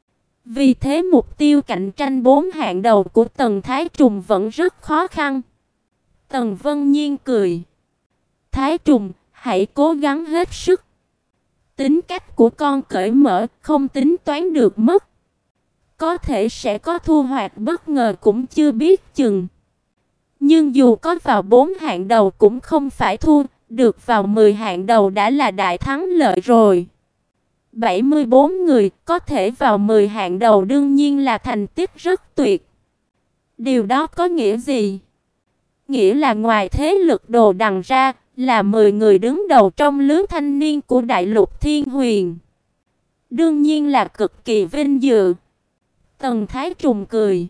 Vì thế mục tiêu cạnh tranh bốn hạng đầu của Tần Thái Trùng vẫn rất khó khăn. Tần Vân Nhiên cười. Thái Trùng, hãy cố gắng hết sức. Tính cách của con cởi mở, không tính toán được mất. Có thể sẽ có thu hoạch bất ngờ cũng chưa biết chừng. Nhưng dù có vào bốn hạng đầu cũng không phải thua, được vào mười hạng đầu đã là đại thắng lợi rồi. bảy mươi bốn người có thể vào mười hạng đầu đương nhiên là thành tích rất tuyệt. Điều đó có nghĩa gì? Nghĩa là ngoài thế lực Đồ Đằng ra, là mười người đứng đầu trong lứa thanh niên của Đại Lục Thiên Huyền. Đương nhiên là cực kỳ vinh dự. Tần Thái Trùng cười.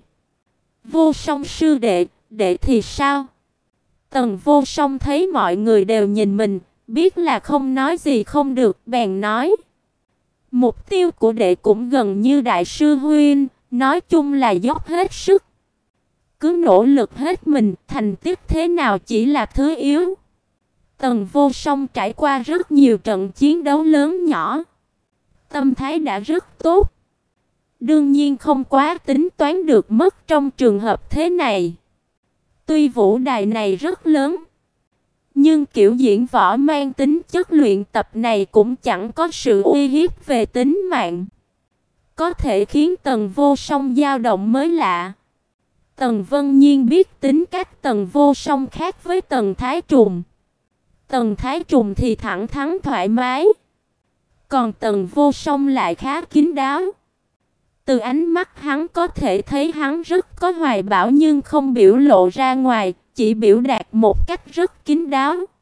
Vô Song sư đệ, đệ thì sao? Tần Vô Song thấy mọi người đều nhìn mình, biết là không nói gì không được, bèn nói. Mục tiêu của đệ cũng gần như đại sư huynh, nói chung là dốc hết sức. Cứ nỗ lực hết mình, thành tích thế nào chỉ là thứ yếu. Tần Vô Song trải qua rất nhiều trận chiến đấu lớn nhỏ, tâm thái đã rất tốt. Đương nhiên không quá tính toán được mất trong trường hợp thế này. Tuy vũ đài này rất lớn, nhưng kiểu diễn võ mang tính chất luyện tập này cũng chẳng có sự uy hiếp về tính mạng, có thể khiến Tần Vô Song dao động mới lạ. Tần Vân Nhiên biết tính cách Tần Vô Song khác với Tần Thái Trùng. Tần Thái Trùng thì thẳng thắn thoải mái, còn Tần Vô Song lại khá kín đáo. Từ ánh mắt hắn có thể thấy hắn rất có hoài bão nhưng không biểu lộ ra ngoài, chỉ biểu đạt một cách rất kín đáo.